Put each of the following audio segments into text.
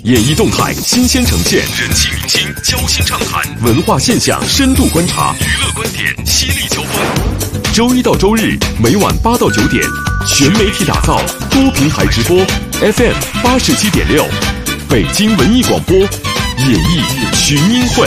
演艺动态新鲜呈现，人气明星交心畅谈，文化现象深度观察，娱乐观点犀利交锋。周一到周日每晚8到9点，全媒体打造，多平台直播 ，FM 87.6，北京文艺广播，演艺群英会。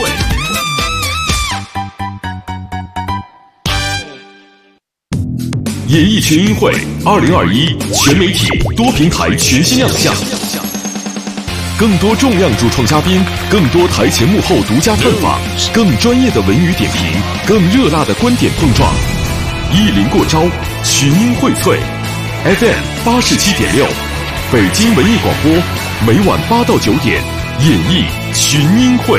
演艺群英会2021全媒体多平台全新亮相，更多重量主创嘉宾，更多台前幕后独家探访，更专业的文娱点评，更热辣的观点碰撞，一临过招，群英荟萃。FM 87.6，北京文艺广播，每晚8到9点，演艺群英会。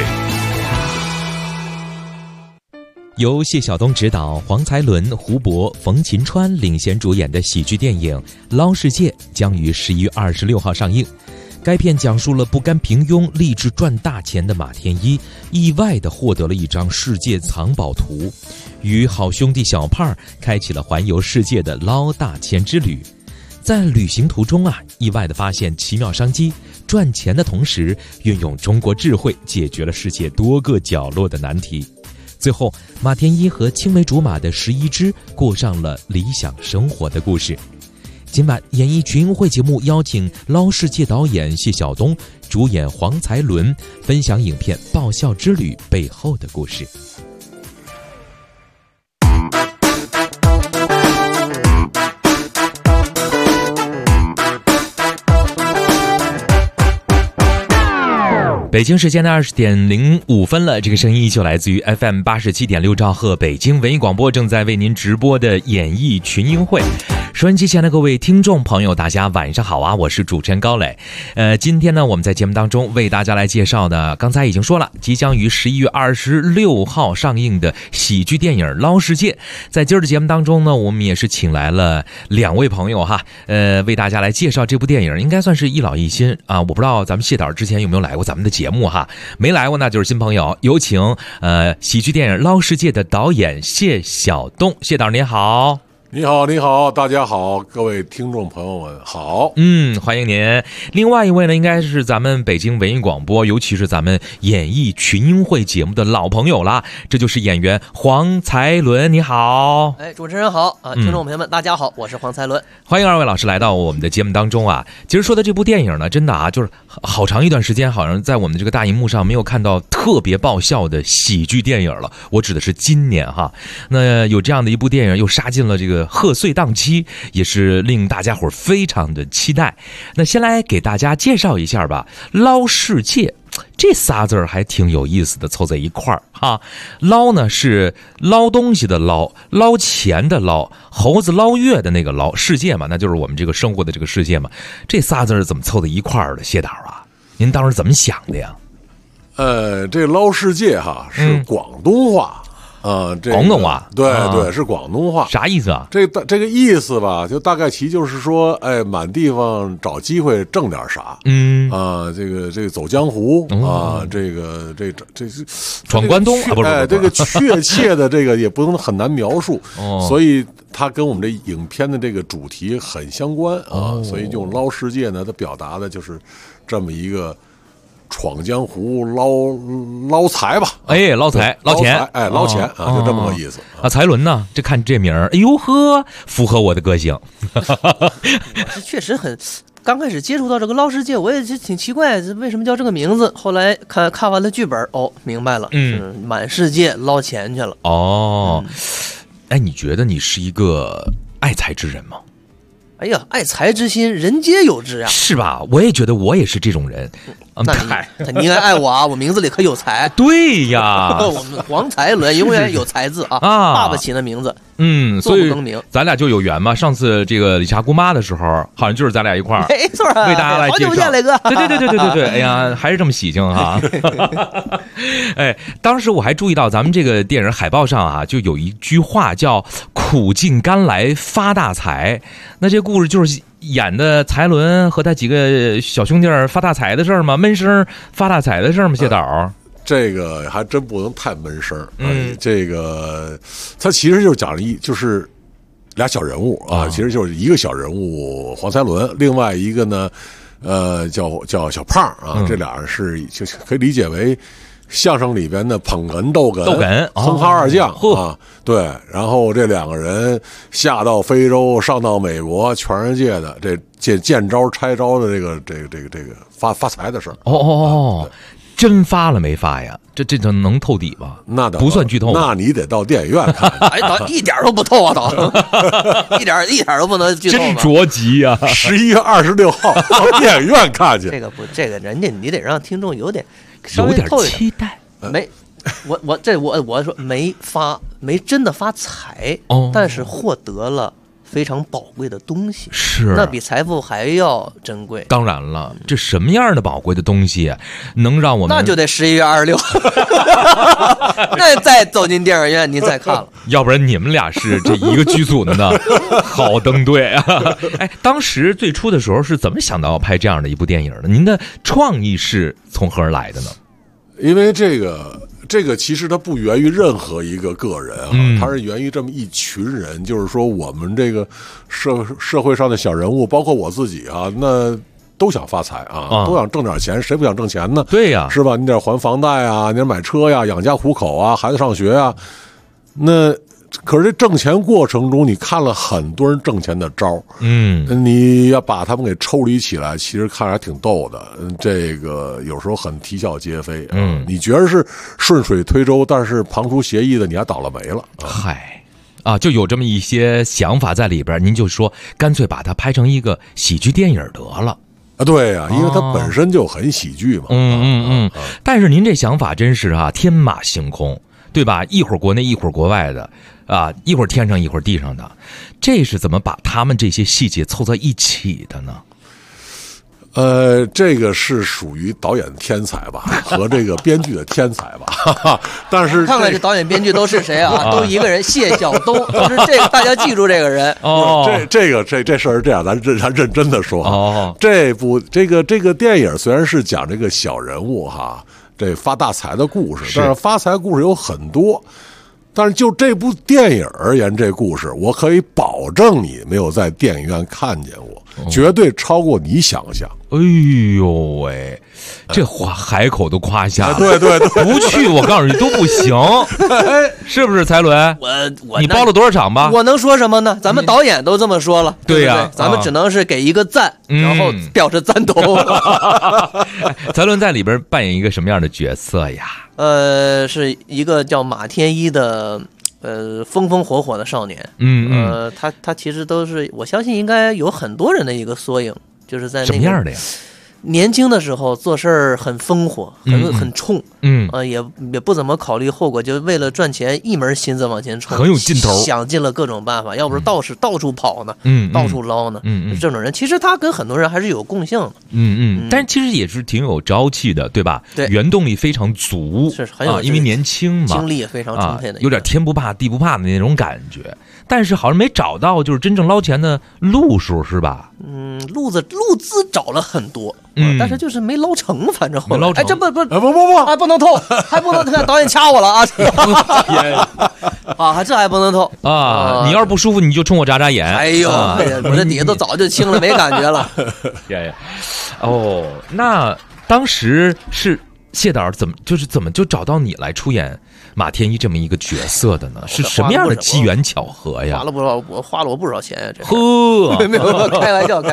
由谢晓东执导，黄才伦、胡博、冯秦川领衔主演的喜剧电影《捞世界》将于11月26号上映。该片讲述了不甘平庸、立志赚大钱的马天一，意外地获得了一张世界藏宝图，与好兄弟小胖开启了环游世界的捞大钱之旅。在旅行途中意外地发现奇妙商机，赚钱的同时运用中国智慧解决了世界多个角落的难题。最后，马天一和青梅竹马的11只过上了理想生活的故事。今晚演艺群英会节目邀请捞世界导演谢晓东，主演黄才伦，分享影片爆笑之旅背后的故事。北京时间的20点05分了，这个声音依旧来自于 FM 87.6兆赫北京文艺广播，正在为您直播的演艺群英会。收音机前的各位听众朋友，大家晚上好啊！我是主持人高磊。今天呢，我们在节目当中为大家来介绍的，刚才已经说了，即将于11月26号上映的喜剧电影《捞世界》。在今儿的节目当中呢，我们也是请来了2位朋友哈，为大家来介绍这部电影，应该算是一老一新啊。我不知道咱们谢导之前有没有来过咱们的节目哈，没来过那就是新朋友。有请喜剧电影《捞世界》的导演谢晓东，谢导您好。 你好，你好，大家好，各位听众朋友们好。 欢迎您。另外一位呢，应该是咱们北京文艺广播，尤其是咱们演艺群英会节目的老朋友啦，这就是演员黄才伦。你好。 主持人好啊，听众朋友们大家好，我是黄才伦。 欢迎2位老师来到我们的节目当中啊。其实说的这部电影呢，真的就是好长一段时间，好像在我们这个大荧幕上没有看到特别爆笑的喜剧电影了。我指的是今年哈，那有这样的一部电影又杀进了这个贺岁档期，也是令大家伙非常的期待。那先来给大家介绍一下吧，捞世界这仨字儿还挺有意思的，凑在一块儿哈。捞呢是捞东西的捞，捞钱的捞，猴子捞月的那个捞，世界嘛，那就是我们这个生活的这个世界嘛。这仨字儿怎么凑在一块儿的？谢导啊，您当时怎么想的呀？ 这捞世界哈是广东话。 广东话， 对对，是广东话。 啥意思啊？ 这个意思吧，就大概其就是说，满地方找机会挣点啥，这个走江湖啊，这闯关东啊，不是， 这个确切的这个也不能很难描述，所以它跟我们这影片的这个主题很相关啊，所以用捞世界呢，它表达的就是这么一个。闯江湖捞财吧， 捞财捞钱， 捞钱啊，就这么个意思啊。才伦呢，这看这名儿，哎呦呵，符合我的个性。 这确实很，刚开始接触到这个捞世界，我也是挺奇怪，为什么叫这个名字？后来看完了剧本，明白了，满世界捞钱去了。 你觉得你是一个爱财之人吗？ 哎呀，爱财之心，人皆有之呀， 是吧？我也觉得我也是这种人。 那你应该爱我啊！我名字里可有财。 对呀， 我们黄才伦永远有才字啊！爸爸起的名字， 所以咱俩就有缘嘛。上次这个理查姑妈的时候，好像就是咱俩一块儿， 没错， 为大家来介绍。 好久不见，磊哥。 对，哎呀，还是这么喜庆哈。当时我还注意到咱们这个电影海报上啊，就有一句话叫“苦尽甘来发大财”。那这故事就是演的才伦和他几个小兄弟发大财的事儿吗？闷声发大财的事儿吗？谢导， 这个还真不能太闷声。这个他其实就是讲就是俩小人物啊，其实就是一个小人物黄才伦，另外一个呢， 叫小胖啊，这俩人就可以理解为相声里边的捧哏、逗哏、哼哈二将啊。对，然后这两个人下到非洲，上到美国，全世界的这见招拆招的这个发财的事儿。 真发了没发呀？这能透底吗？ 那不算剧透， 那你得到电影院看。 哎，一点都不透啊，一点都不能剧透。 真着急呀 ！11月26号到电影院看去。 这个人家你得让听众有点期待。 没，我说没真的发财，但是获得了非常宝贵的东西， 是那比财富还要珍贵。 当然了，这什么样的宝贵的东西能让我们？ 那就得11月26那再走进电影院您再看了， 要不然你们俩是这一个剧组的呢？好登对啊！哎，当时最初的时候是怎么想到拍这样的一部电影的？您的创意是从何而来的呢？ 因为这个其实它不源于任何一个个人啊，它是源于这么一群人。就是说，我们这个社会上的小人物，包括我自己啊，那都想发财啊，都想挣点钱，谁不想挣钱呢？ 对呀， 是吧？你得还房贷啊，你得买车呀，养家糊口啊，孩子上学啊。那可是这挣钱过程中，你看了很多人挣钱的招，你要把他们给抽离起来，其实看着还挺逗的。这个有时候很啼笑皆非，你觉得是顺水推舟，但是旁出斜翼的，你还倒了霉了。 嗨，就有这么一些想法在里边，您就说干脆把它拍成一个喜剧电影得了。 对呀，因为它本身就很喜剧嘛。 但是您这想法真是天马行空，对吧？一会儿国内，一会儿国外的。一会儿天上一会儿地上的，这是怎么把他们这些细节凑在一起的呢？ 这个是属于导演天才吧，和这个编剧的天才吧。但是看看这导演编剧都是谁啊？都一个人，谢晓东。就是这个，大家记住这个人。 这事儿是这样，咱认真的说。这个电影虽然是讲这个小人物这发大财的故事，但是发财故事有很多。但是就这部电影而言，这故事我可以保证你没有在电影院看见过，绝对超过你想象。 哎呦喂，这话海口都夸下了。 对， 不去我告诉你都不行，是不是才伦？你包了多少场吧？ 我能说什么呢？咱们导演都这么说了，对呀，咱们只能是给一个赞，然后表示赞同。 才伦在里边扮演一个什么样的角色呀？ 是一个叫马天一的风风火火的少年。他其实都是，我相信应该有很多人的一个缩影，就是在那个什么样的呀？ 年轻的时候做事儿很风火，很冲，也不怎么考虑后果，就为了赚钱一门心思往前冲， 很有劲头， 想尽了各种办法，要不是到处跑呢，到处捞呢，这种人其实他跟很多人还是有共性的， 但是其实也是挺有朝气的，对吧？ 对， 原动力非常足， 是很有， 因为年轻嘛， 精力也非常充沛的， 有点天不怕地不怕的那种感觉。但是好像没找到就是真正捞钱的路数，是吧？ 路资找了很多，但是就是没捞成，反正后来。哎，这不，还不能透，还不能看导演掐我了啊！这还不能透啊！你要是不舒服，你就冲我眨眨眼。 哎呦，我这底下都早就清了，没感觉了。 那当时是谢导怎么就找到你来出演马天一这么一个角色的呢？是什么样的机缘巧合呀？ 花了我不少钱呀！ 这没有，开玩笑。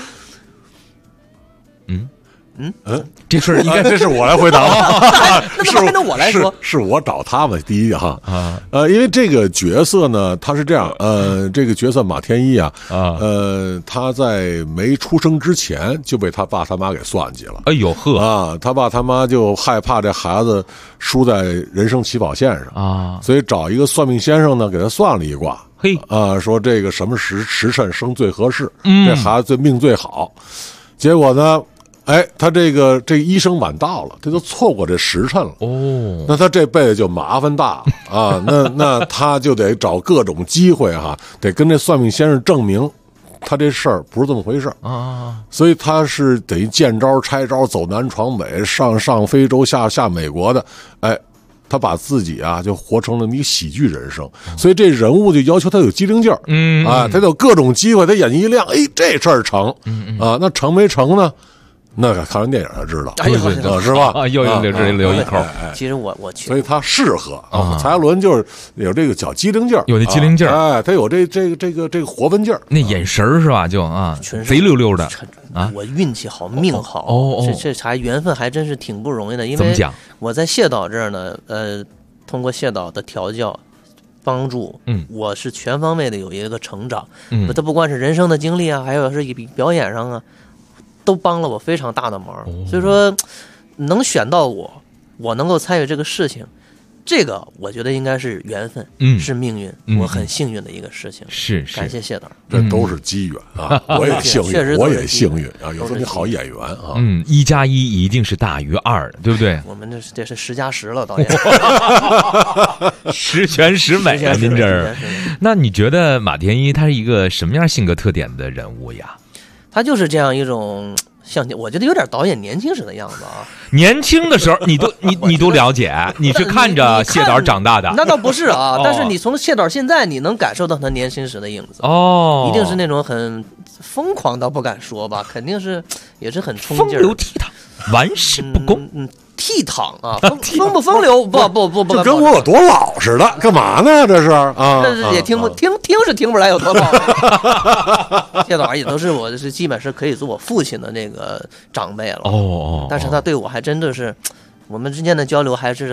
这事儿应该这是我来回答那我来说， 是我找他们第一因为这个角色呢，他是这样，这个角色马天一他在没出生之前就被他爸他妈给算计了。 哎呦呵他爸他妈就害怕这孩子输在人生起跑线上所以找一个算命先生呢，给他算了一卦。说这个什么时辰生最合适，这孩子命最好。结果呢？他这个医生晚到了，他就错过这时辰了。那他这辈子就麻烦大了那他就得找各种机会得跟这算命先生证明他这事儿不是这么回事所以他是等于见招拆招，走南闯北，上非洲，下美国的。他把自己就活成了一个喜剧人生，所以这人物就要求他有机灵劲儿他有各种机会，他眼睛一亮，这事儿成那成没成呢？ 那看完电影才知道，是吧？ 又留一口。 其实我去， 所以他适合蔡阿伦就是有这个小机灵劲儿， 有那机灵劲儿， 哎，他有这个活分劲儿， 那眼神是吧？就贼溜溜的啊！我运气好，命好这还缘分还真是挺不容易的。因为怎么讲？ 我在谢导这儿呢，通过谢导的调教。帮助，我是全方位的有一个成长，他不光是人生的经历啊，还有是表演上啊，都帮了我非常大的忙。所以说，能选到我能够参与这个事情，这个我觉得应该是缘分，是命运，我很幸运的一个事情。 是， 感谢谢导， 这都是机缘啊！我也幸运，我也幸运啊！有这么好演员啊 ！1+1一定是大于2，对不对？ 我们这是10+10了，导演， 十全十美啊！您这儿，那你觉得马天一他是一个什么样性格特点的人物呀？ 他就是这样一种。像我觉得有点导演年轻时的样子啊！ 年轻的时候，你都了解，你是看着谢导长大的？ 那倒不是啊，但是你从谢导现在，你能感受到他年轻时的影子一定是那种很疯狂倒不敢说吧，肯定是也是很冲劲儿， 风流倜傥，玩世不恭。 倜傥啊，风不风流？不， 这跟我有多老似的，干嘛呢？这是啊， 但是也听是听不出来有多老。谢导也都是我是基本是可以做我父亲的那个长辈了但是他对我还真的是，我们之间的交流还是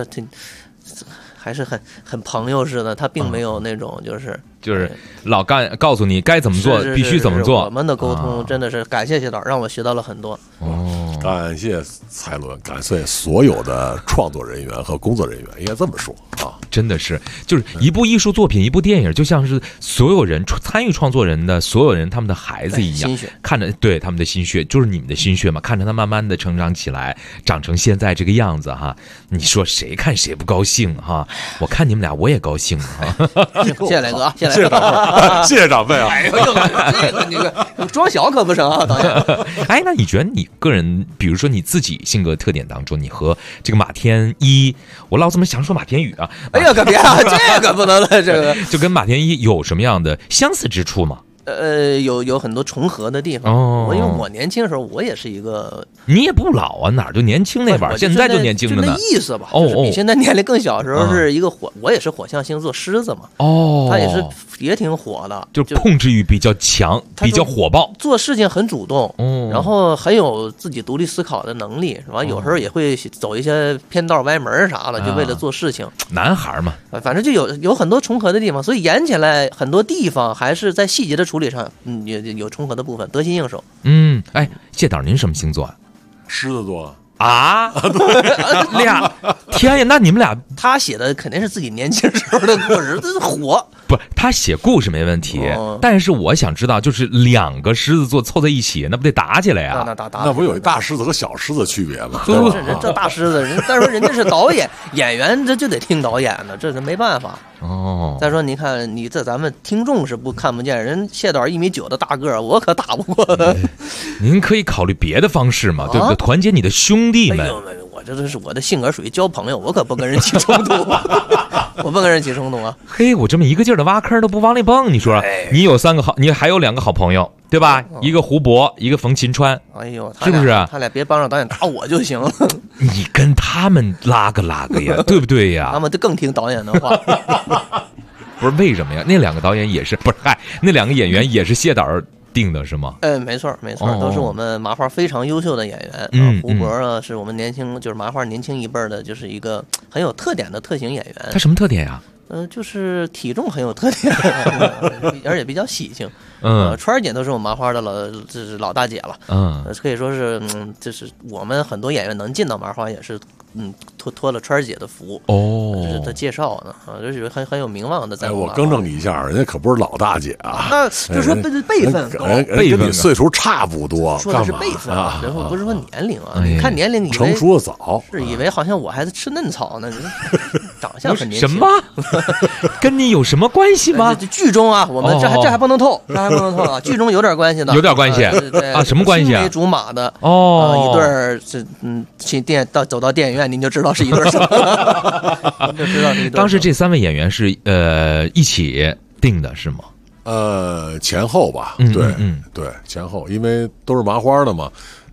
很朋友似的，他并没有那种就是老告诉你该怎么做，必须怎么做。 我们的沟通真的是感谢谢导，让我学到了很多。 感谢蔡伦，感谢所有的创作人员和工作人员，应该这么说啊， 真的是，就是一部艺术作品，一部电影，就像是所有人参与创作人的所有人，他们的孩子一样，看着对他们的心血，就是你们的心血嘛，看着他慢慢的成长起来，长成现在这个样子哈，你说谁看谁不高兴哈？我看你们俩我也高兴哈。 谢谢磊哥，谢谢长辈啊！ 哎呦，这个你个装小可不成啊，导演。 哎，那你觉得你个人，比如说你自己性格特点当中，你和这个马天一，我老怎么想说马天宇啊？ 哎呀，可别啊，这个不能了，这个就跟马天一有什么样的相似之处吗？ 有很多重合的地方。因为我年轻的时候，我也是一个， 你也不老啊，哪儿就年轻那玩意儿，现在就年轻着呢。 就那意思吧，就是比现在年龄更小的时候是一个我也是火象星座狮子嘛。他也挺火的， 就控制欲比较强，比较火爆， 做事情很主动，然后很有自己独立思考的能力，是吧？有时候也会走一些偏道歪门啥的，就为了做事情。 男孩嘛， 反正就有很多重合的地方，所以演起来很多地方还是在细节的处理上，也有重合的部分，得心应手。 哎，谢导您什么星座啊？ 狮子座啊，俩天呀！那你们俩， 他写的肯定是自己年轻时候的故事，这是火。 不，他写故事没问题，但是我想知道，就是两个狮子座凑在一起，那不得打起来啊？ 那不有一大狮子和小狮子区别吗？ 这大狮子，再说人家是导演，演员这就得听导演的，这是没办法。再说你看，你这咱们听众是看不见，人谢导1.9米的大个儿，我可打不过他。 您可以考虑别的方式嘛，对不对？团结你的兄弟们。 我这是我的性格属于交朋友，我可不跟人起冲突，我不跟人起冲突啊！ 嘿，我这么一个劲儿的挖坑都不往里蹦，你说你有3个好，你还有2个好朋友，对吧？一个胡博，一个冯秦川， 哎呦， 是不是？ 他俩别帮着导演打我就行了。 你跟他们拉个呀，对不对呀？ 他们就更听导演的话。 不是为什么呀？那2个导演也是，不是？那2个演员也是谢导定的是吗？ 没错，都是我们麻花非常优秀的演员。胡博呢，是我们就是麻花年轻一辈的，就是一个很有特点的特型演员。 他什么特点呀？ 就是体重很有特点，而且比较喜庆。川儿姐都是我们麻花的老大姐了。可以说是，就是我们很多演员能进到麻花也是。托了川儿姐的福这是他介绍的这是很有名望的。 我更正你一下，人家可不是老大姐啊， 那就说辈分高， 跟你岁数差不多， 说的是辈分啊，然后不是说年龄啊。你看年龄， 成熟的早， 是以为好像我还在吃嫩草呢，长相很年轻。 什么？跟你有什么关系吗？ 剧中啊，我们这还不能透，啊。剧中有点关系的， 有点关系啊？什么关系啊？ 青梅竹马的一对儿去走到电影院。您就知道是一对什么了，就知道是一对。 当时这3位演员是一起定的是吗？ 前后吧，对，前后，因为都是麻花的嘛。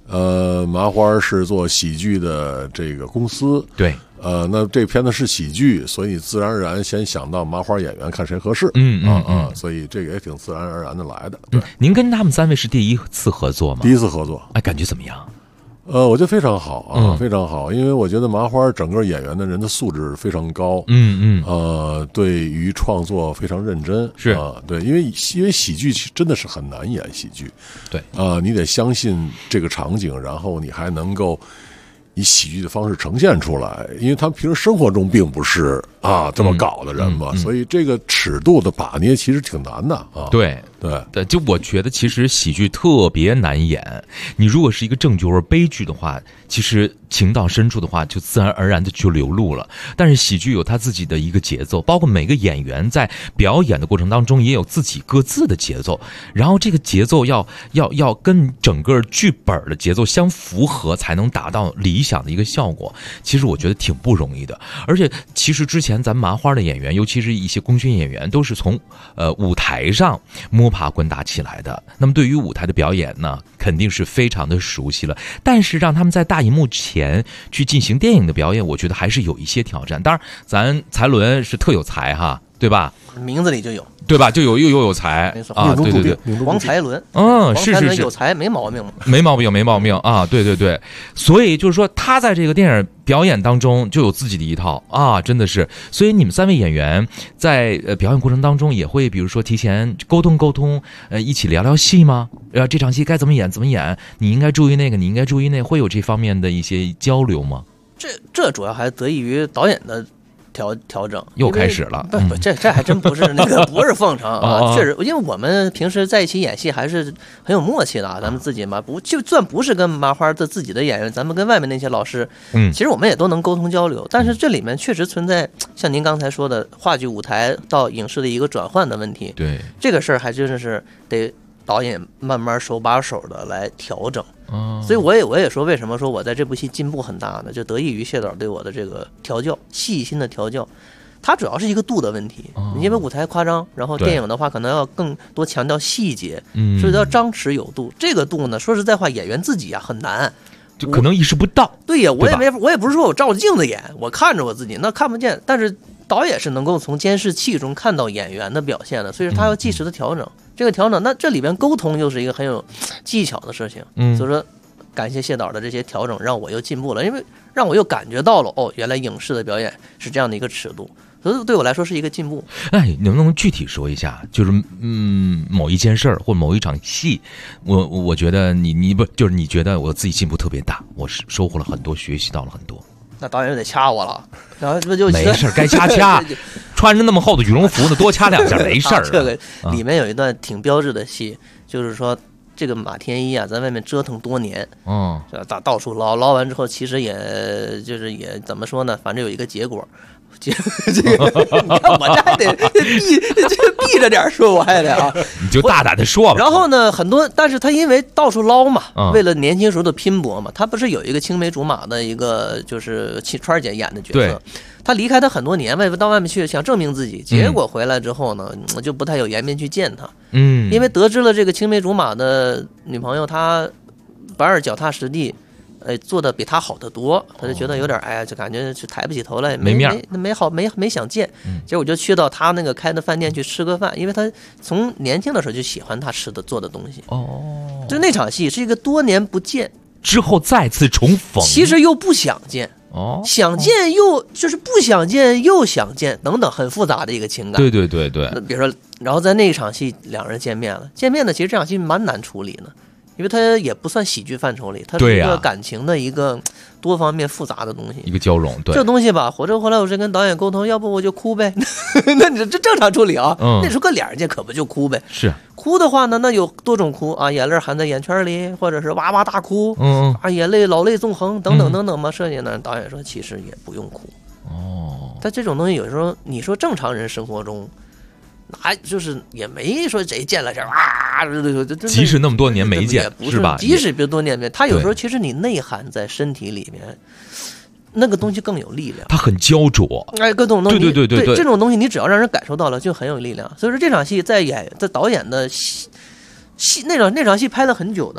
麻花是做喜剧的这个公司， 对， 那这片子是喜剧，所以自然而然先想到麻花演员，看谁合适，所以这个也挺自然而然的来的。对， 您跟他们3位是第一次合作吗？ 第一次合作， 哎，感觉怎么样？ 我觉得非常好啊，非常好，因为我觉得麻花整个演员的人的素质非常高，对于创作非常认真， 是对，因为喜剧真的是很难演喜剧， 对， 你得相信这个场景，然后你还能够以喜剧的方式呈现出来，因为他们平时生活中并不是这么搞的人嘛，所以这个尺度的把捏其实挺难的啊。对， 就我觉得其实喜剧特别难演，你如果是一个正剧或者悲剧的话，其实情到深处的话就自然而然的就流露了。但是喜剧有他自己的一个节奏，包括每个演员在表演的过程当中也有自己各自的节奏，然后这个节奏要跟整个剧本的节奏相符合，才能达到理想的一个效果。其实我觉得挺不容易的。而且其实之前咱麻花的演员，尤其是一些功勋演员，都是从舞台上摸爬滚打起来的，那么对于舞台的表演呢，肯定是非常的熟悉了。但是让他们在大荧幕前去进行电影的表演，我觉得还是有一些挑战。当然咱才伦是特有才哈，对吧？ 名字里就有， 对吧？就又有才， 没错啊，对， 黄才伦， 是有才，没毛病， 没毛病啊，对，所以就是说他在这个电影表演当中就有自己的一套啊，真的是。所以你们3位演员在表演过程当中也会比如说提前沟通，一起聊聊戏吗？这场戏该怎么演，你应该注意那个，你应该注意那，会有这方面的一些交流吗？ 这主要还得益于导演的调整， 又开始了。 不，这还真不是那个，不是奉承啊，确实，因为我们平时在一起演戏还是很有默契的啊。咱们自己嘛，就算不是跟麻花的自己的演员，咱们跟外面那些老师，其实我们也都能沟通交流。但是这里面确实存在像您刚才说的话剧舞台到影视的一个转换的问题。 对， 这个事儿还真是得导演慢慢手把手的来调整。所以我也说，为什么说我在这部戏进步很大呢？就得益于谢导对我的这个调教，细心的调教。它主要是一个度的问题，因为舞台夸张，然后电影的话可能要更多强调细节，所以要张弛有度。这个度呢，说实在话，演员自己很难， 就可能意识不到。 对呀，我也不是说我照着镜子演，我看着我自己那看不见，但是导演是能够从监视器中看到演员的表现的，所以说他要及时的调整。这个调整，那这里边沟通又是一个很有技巧的事情。所以说，感谢谢导的这些调整，让我又进步了，因为让我又感觉到了原来影视的表演是这样的一个尺度，所以对我来说是一个进步。 哎，能不能具体说一下，就是某一件事儿或某一场戏，我觉得你不就是你觉得我自己进步特别大，我是收获了很多，学习到了很多。 那导演就得掐我了，然后这就没事，该掐，穿着那么厚的羽绒服呢，多掐2下没事儿。 这个里面有一段挺标志的戏，就是说这个马天一啊，在外面折腾多年，到处捞完之后，其实也怎么说呢，反正有一个结果。这个你看我这还得避着点说，我还得你就大胆的说吧。 然后呢，很多，但是他因为到处捞嘛，为了年轻时候的拼搏嘛，他不是有一个青梅竹马的一个就是川儿姐演的角色，他离开他很多年，到外面去想证明自己，结果回来之后呢，就不太有颜面去见他，因为得知了这个青梅竹马的女朋友，他反而脚踏实地。做的比他好得多，他就觉得有点就感觉就抬不起头来， 没面， 没想见。结果就去到他那个开的饭店去吃个饭，因为他从年轻的时候就喜欢他做的东西。就那场戏是一个多年不见之后再次重逢， 其实又不想见，想见又就是不想见又想见，等等，很复杂的一个情感。 对。 比如说，然后在那一场戏两人见面了，其实这场戏蛮难处理的。因为它也不算喜剧范畴里，它是一个感情的一个多方面复杂的东西， 一个交融。对这东西吧，后来我是跟导演沟通，要不我就哭呗。那你这正常处理啊。那时候跟2人见可不就哭呗。 是哭的话呢，那有多种哭啊，眼泪含在眼圈里，或者是哇哇大哭，眼泪老泪纵横等等等等嘛。设计呢，导演说其实也不用哭。但这种东西有时候你说正常人生活中。还就是也没说谁见了这即使那么多年没见，是吧？ 即使别多年没，他有时候其实你内涵在身体里面，那个东西更有力量。 它很焦灼， 各种东西， 对， 这种东西你只要让人感受到了，就很有力量。所以说这场戏在导演的戏那场戏拍了很久的，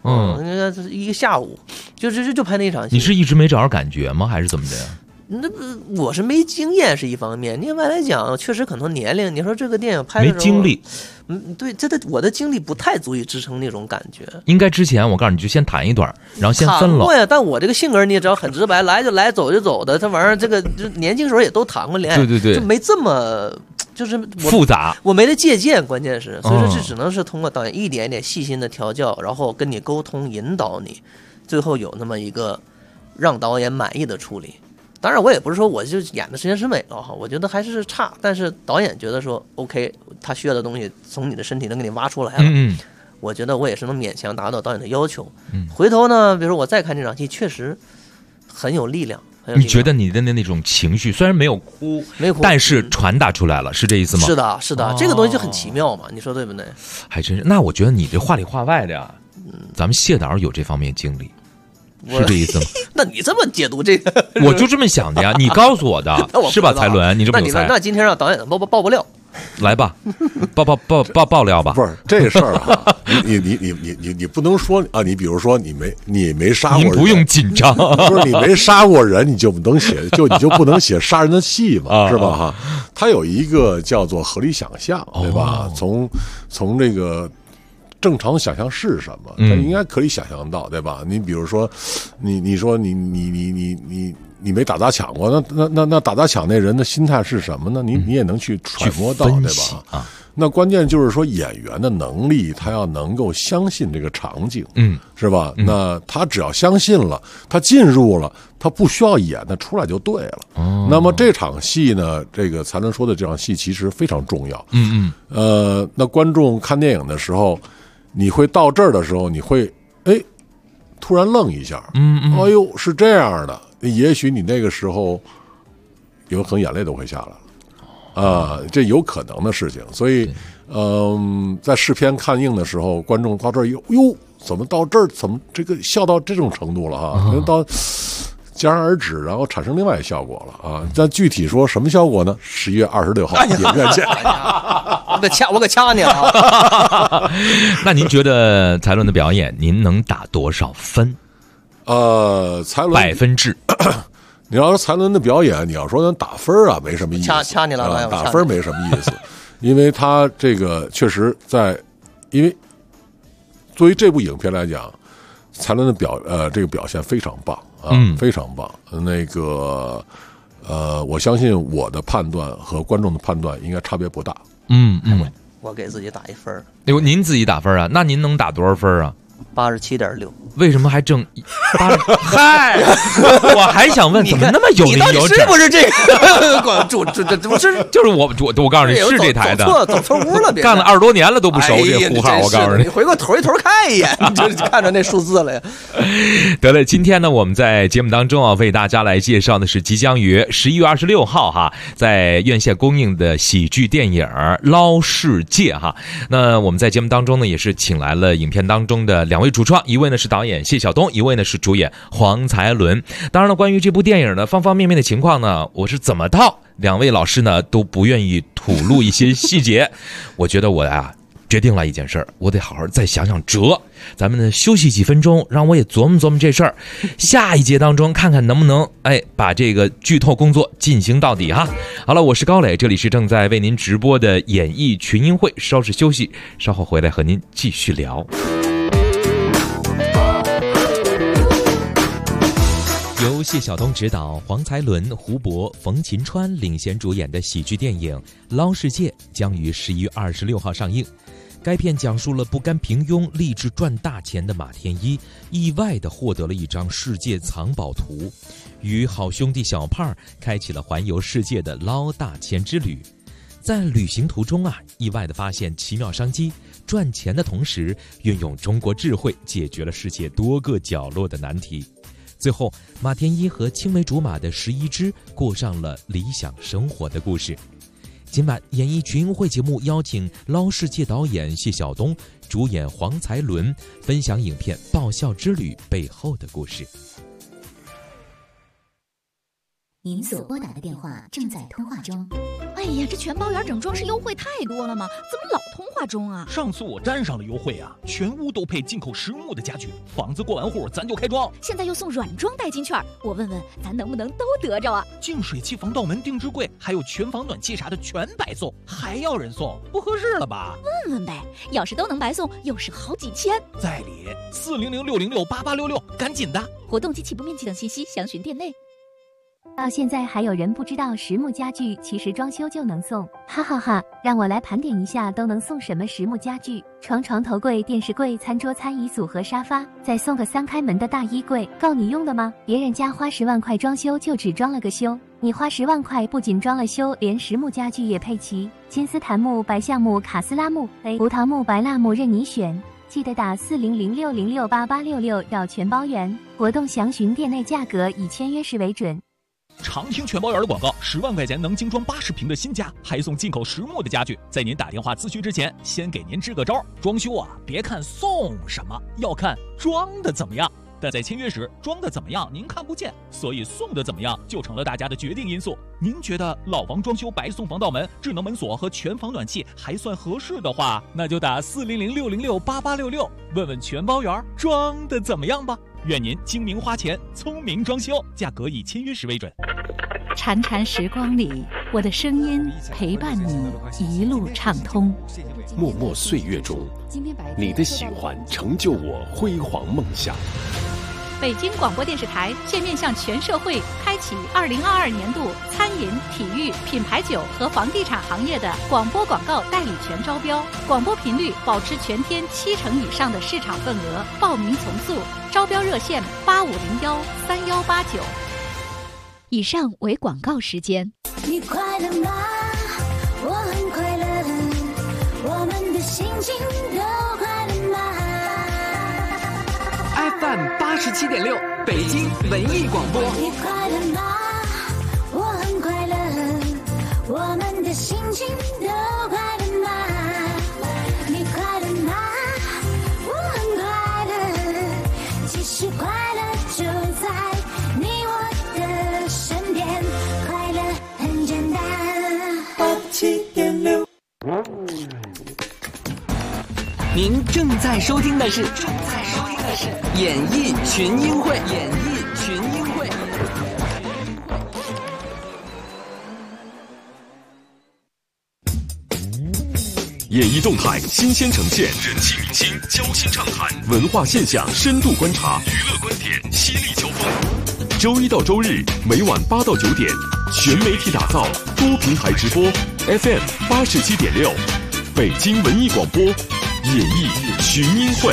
一个下午，就拍那一场戏。 你是一直没找着感觉吗？还是怎么的呀？ 那我是没经验是一方面，另外来讲，确实可能年龄。你说这个电影拍的时候没经历， 对，我的经历不太足以支撑那种感觉。 应该之前我告诉你就先谈一段，然后先分了。 谈过呀，但我这个性格你也知道很直白，来就来，走就走的。这玩意儿，这个就年轻时候也都谈过恋爱， 对， 就没这么就是复杂。 我没得借鉴，关键是，所以说这只能是通过导演一点一点细心的调教，然后跟你沟通引导你，最后有那么一个让导演满意的处理。当然我也不是说我就演的时间审美了哈，我觉得还是差，但是导演觉得说 OK， 他需要的东西从你的身体能给你挖出来了，我觉得我也是能勉强达到导演的要求。回头呢，比如说我再看这场戏，确实很有力量。 你觉得你的那种情绪虽然没有哭，但是传达出来了，是这意思吗？ 是的，这个东西就很奇妙嘛，你说对不对？ 还真是。那我觉得你这话里话外的呀，咱们谢导有这方面经历。是这意思吗？ 那你这么解读这个， 我就这么想的呀。你告诉我的是吧？才伦，你这么有才。 那今天让导演爆料， 来吧，爆料吧。 不是这事儿啊，你不能说啊。你比如说你没杀过人， 您不用紧张。 不是你没杀过人，你就不能写，你就不能写杀人的戏嘛，是吧？哈，它有一个叫做合理想象，对吧？从这个。正常想象是什么？他应该可以想象到，对吧？你比如说，你说你没打砸抢过，那打砸抢那人的心态是什么呢？你也能去揣摩到，对吧？啊，那关键就是说演员的能力，他要能够相信这个场景，是吧？那他只要相信了，他进入了，他不需要演，他出来就对了。那么这场戏呢，这个才能说的这场戏其实非常重要。那观众看电影的时候。你会到这儿的时候，你会突然愣一下，哎呦是这样的，也许你那个时候有可能眼泪都会下来了啊，这有可能的事情。所以在试片看映的时候，观众到这儿哟怎么到这儿怎么这个笑到这种程度了哈，到戛然而止，然后产生另外一个效果了啊。但具体说什么效果呢？11月26号影院见。 我可掐你了。 那您觉得才伦的表演，您能打多少分？ 才伦 100%。 你要说才伦的表演，你要说咱打分啊，没什么意思。 掐你了， 打分没什么意思，因为他这个确实因为作为这部影片来讲，才伦的这个表现非常棒啊，非常棒。那个我相信我的判断和观众的判断应该差别不大。 我给自己打1分。 您自己打分啊？那您能打多少分啊 ？87.6。 为什么还挣80？嗨，我还想问，怎么那么有理有整？ 是不是这个？管住，这不是就是我告诉你是这台的， 走错屋了， 干了20多年了都不熟这呼号。我告诉你， 回过头看一眼，就看着那数字了呀。 得了，今天呢，我们在节目当中啊，为大家来介绍的是即将于11月26号哈，在院线公映的喜剧电影《捞世界》哈。那我们在节目当中呢，也是请来了影片当中的2位主创，一位呢是导演谢晓东，一位呢是主演黄才伦。当然了，关于这部电影的方方面面的情况呢，我是怎么到2位老师呢都不愿意吐露一些细节。我觉得我决定了一件事儿，我得好好再想想辙。咱们呢休息几分钟，让我也琢磨琢磨这事儿。下一节当中看看能不能把这个剧透工作进行到底哈。好了，我是高磊，这里是正在为您直播的演艺群英会。稍事休息，稍后回来和您继续聊。由谢晓东执导，黄才伦、胡博、冯秦川领衔主演的喜剧电影《捞世界》将于11月26号上映。该片讲述了不甘平庸、立志赚大钱的马天一，意外地获得了一张世界藏宝图，与好兄弟小胖开启了环游世界的捞大钱之旅。在旅行途中意外地发现奇妙商机，赚钱的同时运用中国智慧解决了世界多个角落的难题。最后，马天一和青梅竹马的11只过上了理想生活的故事。今晚演艺群英会节目邀请捞世界导演谢晓东，主演黄才伦，分享影片爆笑之旅背后的故事。 您所拨打的电话正在通话中。 哎呀，这全包圆整装饰优惠太多了吗？怎么老通划中啊。 上次我沾上了优惠啊，全屋都配进口实木的家具，房子过完户咱就开装。 现在又送软装代金券，我问问咱能不能都得着啊？ 净水器、防盗门、定制柜，还有全房暖气啥的全白送，还要人送，不合适了吧？ 问问呗，要是都能白送，又是好几千。 在理，400-606-8866，赶紧的！ 活动及起步面积等信息详询店内。 到现在还有人不知道实木家具其实装修就能送，哈哈哈！让我来盘点一下都能送什么实木家具：床、床头柜、电视柜、餐桌、餐椅组和沙发，再送个3开门的大衣柜，够你用的吗？别人家花10万块装修就只装了个修，你花10万块不仅装了修，连实木家具也配齐，金丝檀木、白橡木、卡斯拉木、葡萄木、白蜡木任你选。记得打400-606-8866要全包圆，活动详询店内价格，以签约时为准。 常听全包圆的广告，10万块钱能精装80平的新家，还送进口实木的家具。在您打电话咨询之前，先给您支个招：装修啊，别看送什么，要看装的怎么样。但在签约时，装的怎么样您看不见，所以送的怎么样就成了大家的决定因素。您觉得老房装修白送防盗门、智能门锁和全房暖气还算合适的话，那就打400-606-8866，问问全包圆装的怎么样吧。愿您精明花钱，聪明装修，价格以签约时为准。 潺潺时光里，我的声音陪伴你一路畅通。 默默岁月中，你的喜欢成就我辉煌梦想。 北京广播电视台现面向全社会开启2022年度餐饮、体育、品牌酒和房地产行业的广播广告代理权招标，广播频率保持全天70%以上的市场份额，报名从速，招标热线8501-3189。 以上为广告时间。 你快乐吗？我很快乐，我们的心情都快乐吗？ FM 87.6，北京文艺广播。 你快乐吗？我很快乐，我们的心情都快乐吗？你快乐吗？我很快乐，其实快乐就在你我的身边，快乐很简单。87.6。 您正在收听的是演艺群英会。 演艺动态新鲜呈现，人气明星交心畅谈，文化现象深度观察，娱乐观点犀利交锋。周一到周日每晚8到9点，全媒体打造，多平台直播 ，FM 87.6，北京文艺广播，演艺群英会。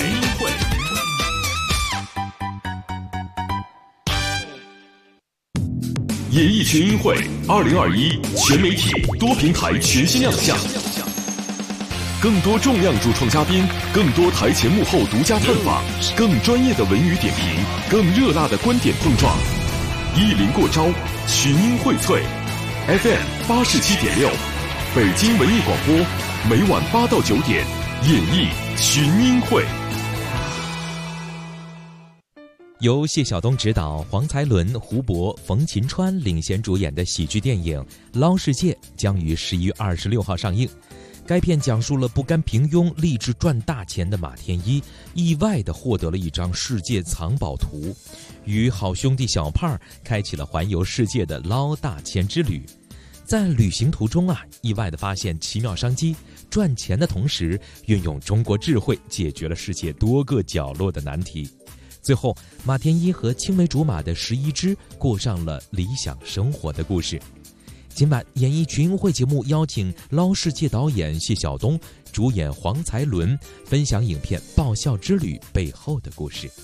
演艺群英会2021全媒体多平台全新亮相。更多重量主创嘉宾，更多台前幕后独家探访，更专业的文娱点评，更热辣的观点碰撞。一临过招，群英荟萃 ，FM 87.6，北京文艺广播，每晚8到9点，演艺群英会。 由谢晓东执导，黄才伦、胡博、冯秦川领衔主演的喜剧电影《捞世界》将于11月26号上映。该片讲述了不甘平庸、立志赚大钱的马天一，意外地获得了一张世界藏宝图，与好兄弟小胖开启了环游世界的捞大钱之旅。在旅行途中意外地发现奇妙商机，赚钱的同时运用中国智慧解决了世界多个角落的难题。最后，马天一和青梅竹马的11只过上了理想生活的故事。今晚演艺群英会节目邀请《捞世界》导演谢晓东，主演黄才伦，分享影片《爆笑之旅》背后的故事。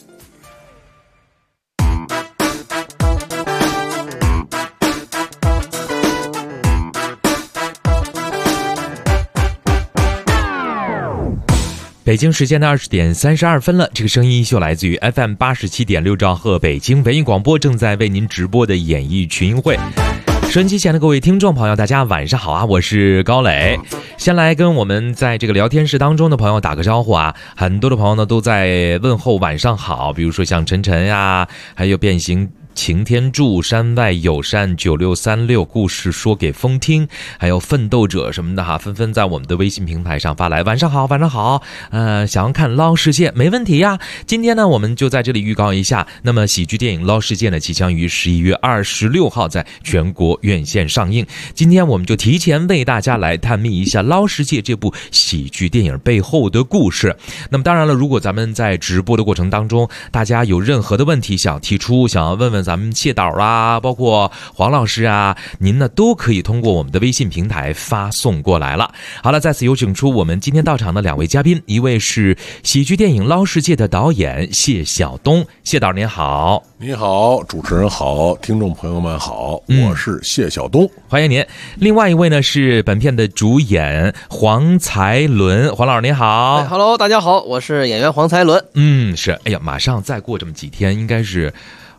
北京时间的20点32分了，这个声音就来自于 FM 87.6兆赫北京文艺广播，正在为您直播的演艺群英会。收音机前的各位听众朋友，大家晚上好我是高磊。先来跟我们在这个聊天室当中的朋友打个招呼很多的朋友呢都在问候晚上好，比如说像晨晨还有变形擎天柱、山外有山、9636故事说给风听，还有奋斗者什么的哈，纷纷在我们的微信平台上发来。晚上好，晚上好，想要看捞世界没问题呀。今天呢，我们就在这里预告一下，那么喜剧电影捞世界呢，即将于11月26号在全国院线上映。今天我们就提前为大家来探秘一下捞世界这部喜剧电影背后的故事。那么当然了，如果咱们在直播的过程当中，大家有任何的问题想提出，想要问问咱们谢导啊，包括黄老师啊，您呢都可以通过我们的微信平台发送过来了。好了，在此有请出我们今天到场的2位嘉宾，一位是喜剧电影捞世界的导演谢晓东，谢导您好。 你好，主持人好，听众朋友们好，我是谢晓东， 欢迎您。另外一位呢是本片的主演黄才伦，黄老师您好。 Hello， 大家好，我是演员黄才伦。 是，哎呀，马上再过这么几天，应该是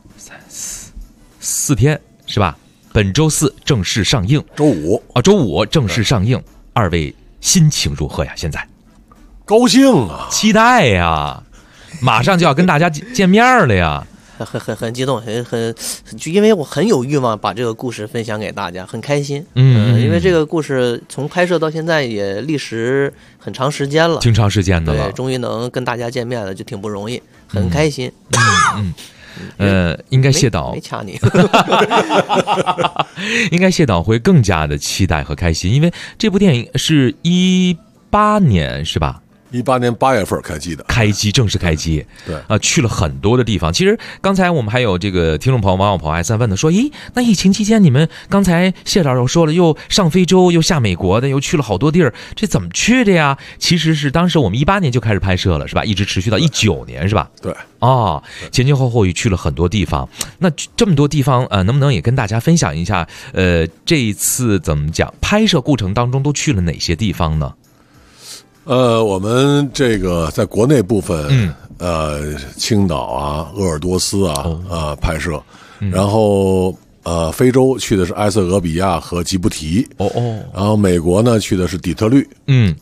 4天是吧？本周4正式上映， 周五正式上映。二位心情如何呀？现在高兴啊， 期待呀，马上就要跟大家见面了呀。 很激动，因为我很有欲望把这个故事分享给大家，很开心。因为这个故事从拍摄到现在也历时很长时间了， 挺长时间的了。 对，终于能跟大家见面了，就挺不容易，很开心。 应该谢导没掐你， 应该谢导会更加的期待和开心，因为这部电影是18年是吧 ？18年8月份正式开机， 对去了很多的地方。其实刚才我们还有这个听众朋友网友朋友爱三问的说，咦，那疫情期间你们刚才谢导又说了，又上非洲又下美国的，又去了好多地儿，这怎么去的呀？其实是当时我们18年就开始拍摄了是吧？一直持续到19年是吧？ 对， 前前后后也去了很多地方。那这么多地方能不能也跟大家分享一下这一次怎么讲拍摄过程当中都去了哪些地方呢？ 我们这个在国内部分，青岛啊、鄂尔多斯啊，拍摄，然后非洲去的是埃塞俄比亚和吉布提，然后美国呢去的是底特律，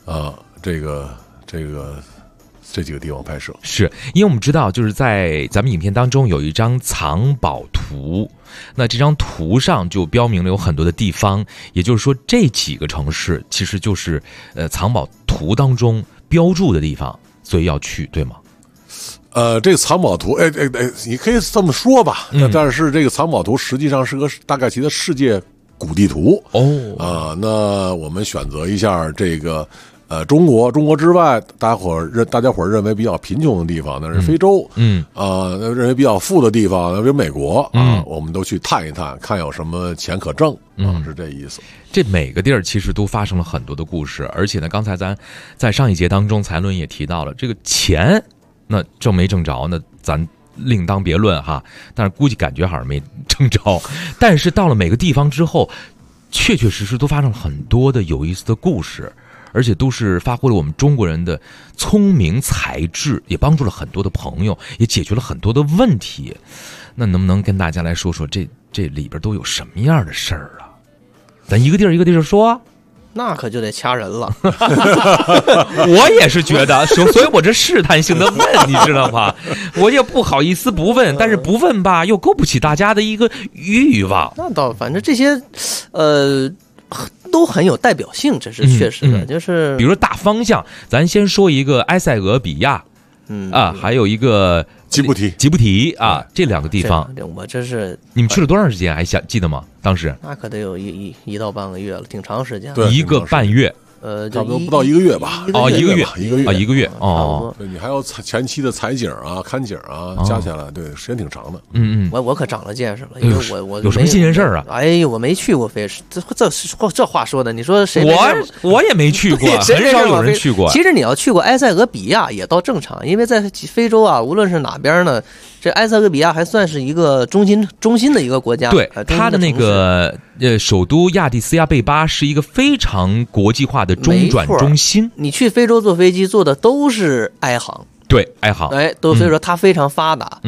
这几个地方拍摄。 是因为我们知道，就是在咱们影片当中有一张藏宝图，那这张图上就标明了有很多的地方，也就是说这几个城市其实就是藏宝图当中标注的地方，所以要去，对吗？ 这个藏宝图，你可以这么说吧。但是这个藏宝图实际上是个大概其的世界古地图。那我们选择一下这个。中国之外，大家伙认为比较贫穷的地方，那是非洲。认为比较富的地方，那是美国我们都去探一探，看有什么钱可挣是这意思。 这每个地儿其实都发生了很多的故事，而且呢，刚才咱在上一节当中，才伦也提到了这个钱，那挣没挣着呢？咱另当别论哈，但是估计感觉好像没挣着。但是到了每个地方之后，确确实实都发生了很多的有意思的故事。而且都是发挥了我们中国人的聪明才智，也帮助了很多的朋友，也解决了很多的问题。那能不能跟大家来说说这里边都有什么样的事儿啊？咱一个地儿一个地儿说， 那可就得掐人了。 我也是觉得，所以我这试探性的问，你知道吗？我也不好意思不问，但是不问吧，又勾不起大家的一个欲望。 那倒，反正这些，都很有代表性，这是确实的。就是比如说大方向，咱先说一个埃塞俄比亚，还有一个吉布提啊，这2个地方。 我这是你们去了多长时间？还记得吗？当时那可得有一到半个月了，挺长时间。 1个半月。 差不多不到1个月吧。 1个月对，你还有前期的采景啊、看景啊，加起来，对，时间挺长的。 我可长了见识了，因为我有什么新鲜事儿啊？ 哎呦，我没去过非洲，这话说的，你说谁？ 我也没去过，很少有人去过。 其实你要去过埃塞俄比亚也倒正常，因为在非洲啊，无论是哪边呢，这埃塞俄比亚还算是一个中心的一个国家。 对，它的那个首都亚的斯亚贝巴是一个非常国际化的中转中心。 你去非洲坐飞机坐的都是埃航， 对，埃航， 所以说它非常发达。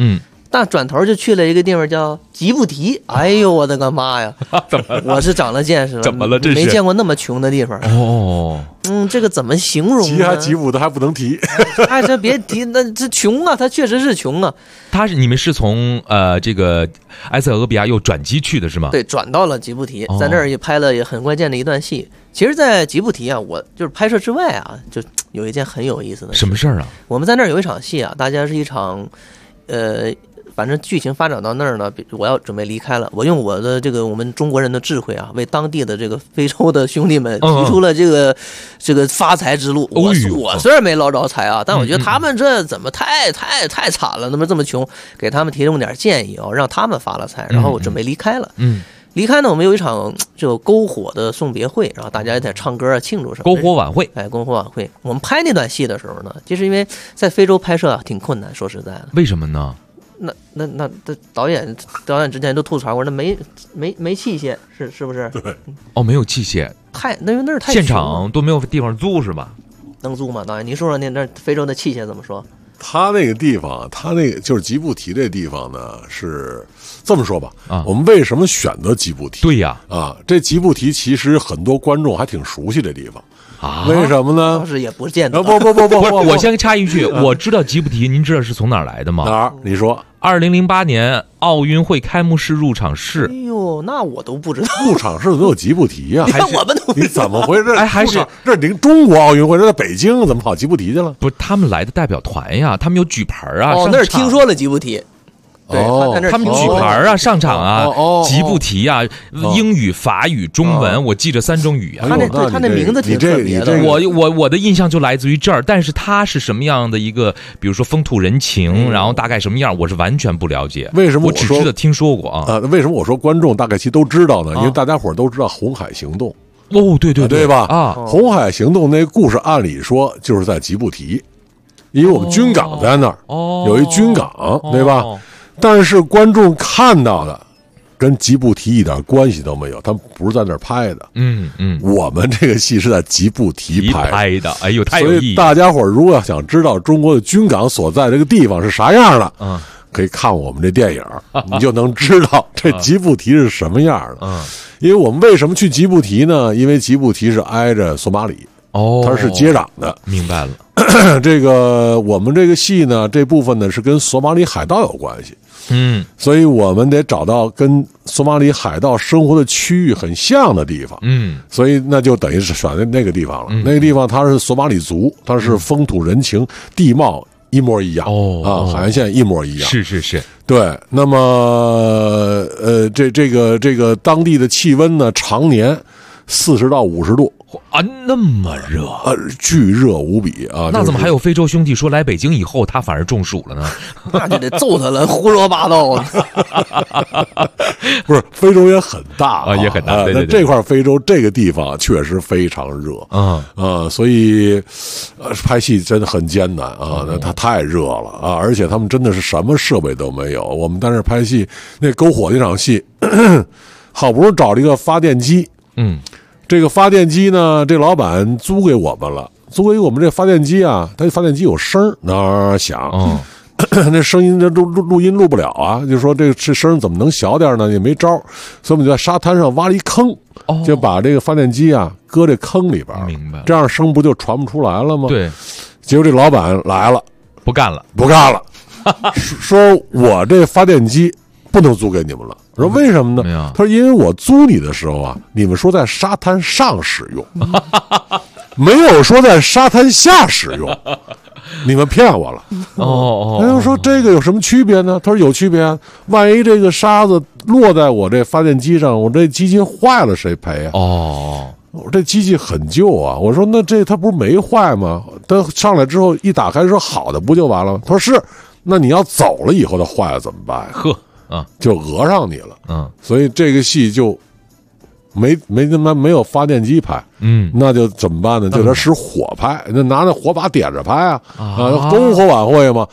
但转头就去了一个地方叫吉布提。哎呦我的个妈呀！我是长了见识了， 怎么了？这是没见过那么穷的地方哦。 这个怎么形容呢？ 吉还吉普的还不能提， 哎，这别提，那这穷啊，他确实是穷啊。 你们是从这个埃塞俄比亚又转机去的是吗？ 对，转到了吉布提，在那儿也拍了也很关键的一段戏。其实，在吉布提啊，我就是拍摄之外啊，就有一件很有意思的事。 什么事儿啊？ 我们在那儿有一场戏啊，大家是一场反正剧情发展到那儿呢，我要准备离开了。我用我的这个我们中国人的智慧啊，为当地的这个非洲的兄弟们提出了这个发财之路。我虽然没捞着财啊，但我觉得他们这怎么太惨了，那么这么穷，给他们提供点建议啊，让他们发了财。然后我准备离开了。离开呢，我们有一场这个篝火的送别会，然后大家也在唱歌啊，庆祝什么。 篝火晚会， 篝火晚会。我们拍那段戏的时候呢，就是因为在非洲拍摄啊，挺困难，说实在的。 为什么呢？ 那导演之前都吐槽过，那没器械，是不是？ 对。 没有器械， 那儿太现场都没有地方租是吧？ 能租吗？导演，您说说那非洲的器械怎么说？ 他那个地方，他那个就是吉布提这地方呢，是这么说吧？我们为什么选择吉布提？ 对呀， 这吉布提其实很多观众还挺熟悉这地方。为什么呢？ 倒是也不见得。 不， 我先插一句，我知道吉布提，您知道是从哪儿来的吗？ 哪儿？你说。 2008年奥运会开幕式入场式。 哎呦，那我都不知道。 入场式都有吉布提呀？ 你看我们都你怎么回事？ 还是这中国奥运会，这在北京，怎么跑吉布提去了？ 不是，他们来的代表团呀，他们有举牌啊。 那是听说了吉布提。对， 他们举牌啊，上场啊，吉布提啊，英语、法语、中文，我记着3种语言。 他那名字挺特别的。 我的印象就来自于这儿，但是他是什么样的一个，比如说风土人情，然后大概什么样，我是完全不了解。 为什么我只知道听说过啊？ 为什么我说观众大概其都知道呢？因为大家伙都知道红海行动。 对吧？红海行动那故事按理说就是在吉布提，因为我们军港在那儿，有一军港，对吧？但是观众看到的跟吉布提一点关系都没有，他们不是在那儿拍的。我们这个戏是在吉布提拍的。哎呦，太有意义！ 所以大家伙如果想知道中国的军港所在这个地方是啥样的，可以看我们这电影，你就能知道这吉布提是什么样的。因为我们为什么去吉布提呢？因为吉布提是挨着索马里，它是接壤的。 明白了。 这个我们这个戏呢，这部分呢是跟索马里海盗有关系。所以我们得找到跟索马里海盗生活的区域很像的地方。所以那就等于是选在那个地方了。那个地方它是索马里族，它是风土人情、地貌一模一样。海岸线一模一样。 是。 对，那么这个当地的气温呢，常年40到50度。 那么热巨热无比啊！ 那怎么还有非洲兄弟说来北京以后他反而中暑了呢？ 那就得揍他了，胡说八道啊！ 不是，非洲也很大也很大。 那这块非洲这个地方确实非常热所以拍戏真的很艰难啊！那它太热了啊！而且他们真的是什么设备都没有。我们在那拍戏，那篝火那场戏，好不容易找了一个发电机，这个发电机呢，这老板租给我们了。租给我们这发电机啊，它发电机有声儿响，那声音这录音录不了啊。就说这声怎么能小点呢？也没招，所以我们就在沙滩上挖了一坑，就把这个发电机啊搁这坑里边， 明白？ 这样声不就传不出来了吗？ 对。 结果这老板来了， 不干了， 说我这发电机不能租给你们了。我说为什么呢？他说因为我租你的时候啊，你们说在沙滩上使用，没有说在沙滩下使用，你们骗我了。他就说这个有什么区别呢？他说有区别啊，万一这个沙子落在我这发电机上，我这机器坏了谁赔啊？我这机器很旧啊。我说那这它不是没坏吗？它上来之后一打开说好的不就完了吗？他说是，那你要走了以后它坏了怎么办呀？就讹上你了。所以这个戏就没有发电机拍。那就怎么办呢？就得使火拍，那拿那火把点着拍啊。篝火晚会嘛，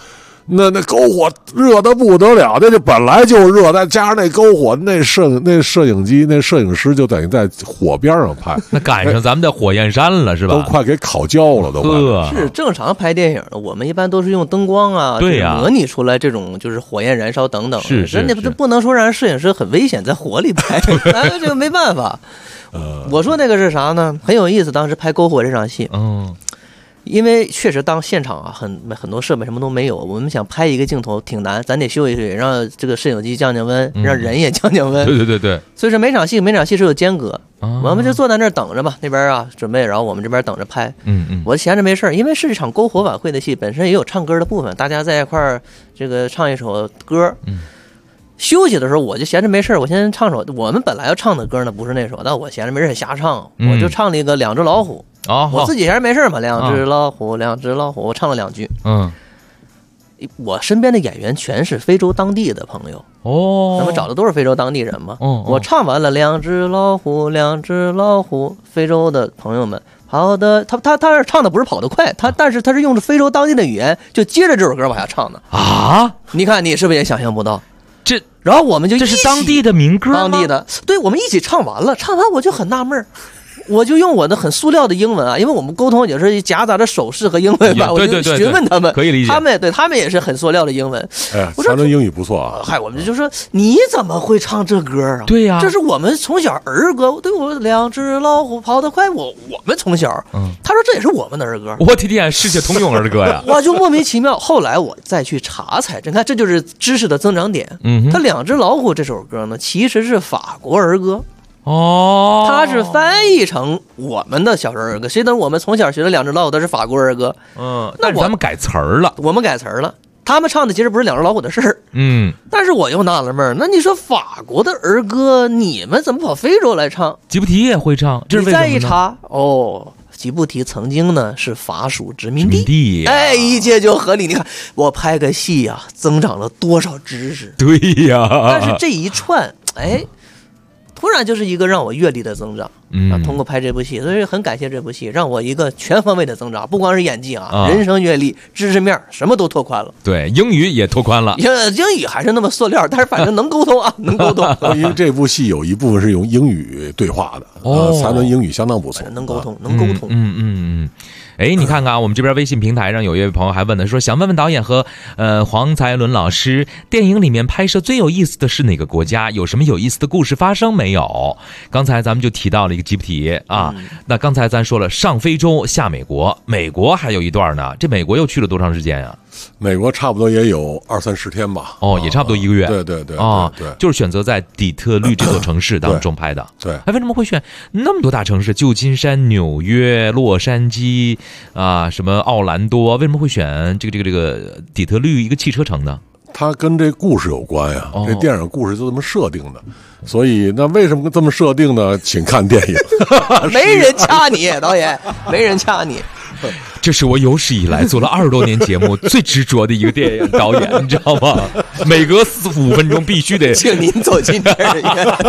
那篝火热的不得了，那就本来就热，再加上那篝火，那摄影机那摄影师就等于在火边上拍， 那赶上咱们的火焰山了是吧？ 都快给烤焦了都快。 是正常拍电影的，我们一般都是用灯光啊， 对呀， 模拟出来这种就是火焰燃烧等等。 是， 人家不能说让摄影师很危险，在火里拍，这个没办法。我说那个是啥呢？很有意思，当时拍篝火这场戏，因为确实当现场啊很多设备什么都没有，我们想拍一个镜头挺难，咱得休息，让这个摄影机降温，让人也降温。 对。 所以说每场戏是有间隔，我们就坐在那儿等着嘛，那边啊准备，然后我们这边等着拍。我闲着没事，因为是一场篝火晚会的戏，本身也有唱歌的部分，大家在一块儿这个唱一首歌。休息的时候我就闲着没事，我先唱首我们本来要唱的歌呢，不是那首，但我闲着没事瞎唱，我就唱了一个两只老虎。我自己闲着没事嘛，两只老虎，两只老虎，我唱了2句。我身边的演员全是非洲当地的朋友，他们找的都是非洲当地人嘛。我唱完了两只老虎，两只老虎，非洲的朋友们跑的，他唱的不是跑得快，但是他是用着非洲当地的语言，就接着这首歌往下唱的啊！你看你是不是也想象不到？然后我们就这是当地的民歌吗？ 当地的，对，我们一起唱完了，唱完我就很纳闷，我就用我的很塑料的英文啊，因为我们沟通也是夹杂着手势和英文吧，我就询问他们， 可以理解， 他们也是很塑料的英文。 我说英语不错啊， 我们就说你怎么会唱这歌啊？ 对呀， 这是我们从小儿歌，对，我两只老虎跑得快，我们从小，他说这也是我们的儿歌， 我天，世界通用儿歌呀！ 我就莫名其妙，后来我再去查才真看，这就是知识的增长点。他两只老虎这首歌呢，其实是法国儿歌。它是翻译成我们的小时候儿歌，谁等我们从小学的两只老虎都是法国儿歌， 那咱们改词儿了， 我们改词儿了。他们唱的其实不是两只老虎的事儿，但是我又纳了闷儿，那你说法国的儿歌，你们怎么跑非洲来唱？ 吉布提也会唱，这是为什么呢？ 你再一查，吉布提曾经呢是法属殖民地，一切就合理。你看我拍个戏呀，增长了多少知识？ 对呀， 但是这一串，突然就是一个让我阅历的增长。通过拍这部戏，所以很感谢这部戏，让我一个全方位的增长，不光是演技啊，人生阅历、知识面什么都拓宽了。 对，英语也拓宽了。 英语还是那么塑料，但是反正能沟通啊，能沟通。 因为这部戏有一部分是用英语对话的，才能英语相当不错， 能沟通，能沟通。 你看看我们这边微信平台上有一位朋友还问的说，想问问导演和黄才伦老师，电影里面拍摄最有意思的是哪个国家？有什么有意思的故事发生没有？刚才咱们就提到了一个吉布提啊，那刚才咱说了上非洲下美国，美国还有一段呢，这美国又去了多长时间呀？ 美国差不多也有20-30天吧， 也差不多1个月。 对， 就是选择在底特律这座城市当中拍的。 对， 为什么会选那么多大城市？旧金山、纽约、洛杉矶啊，什么奥兰多？为什么会选这个底特律一个汽车城呢？ 它跟这故事有关呀，这电影故事就这么设定的，所以那为什么这么设定呢？请看电影。 没人掐你，导演，没人掐你。 这是我有史以来做了20多年节目最执着的一个电影导演，你知道吗？每隔5分钟必须得请您走进电影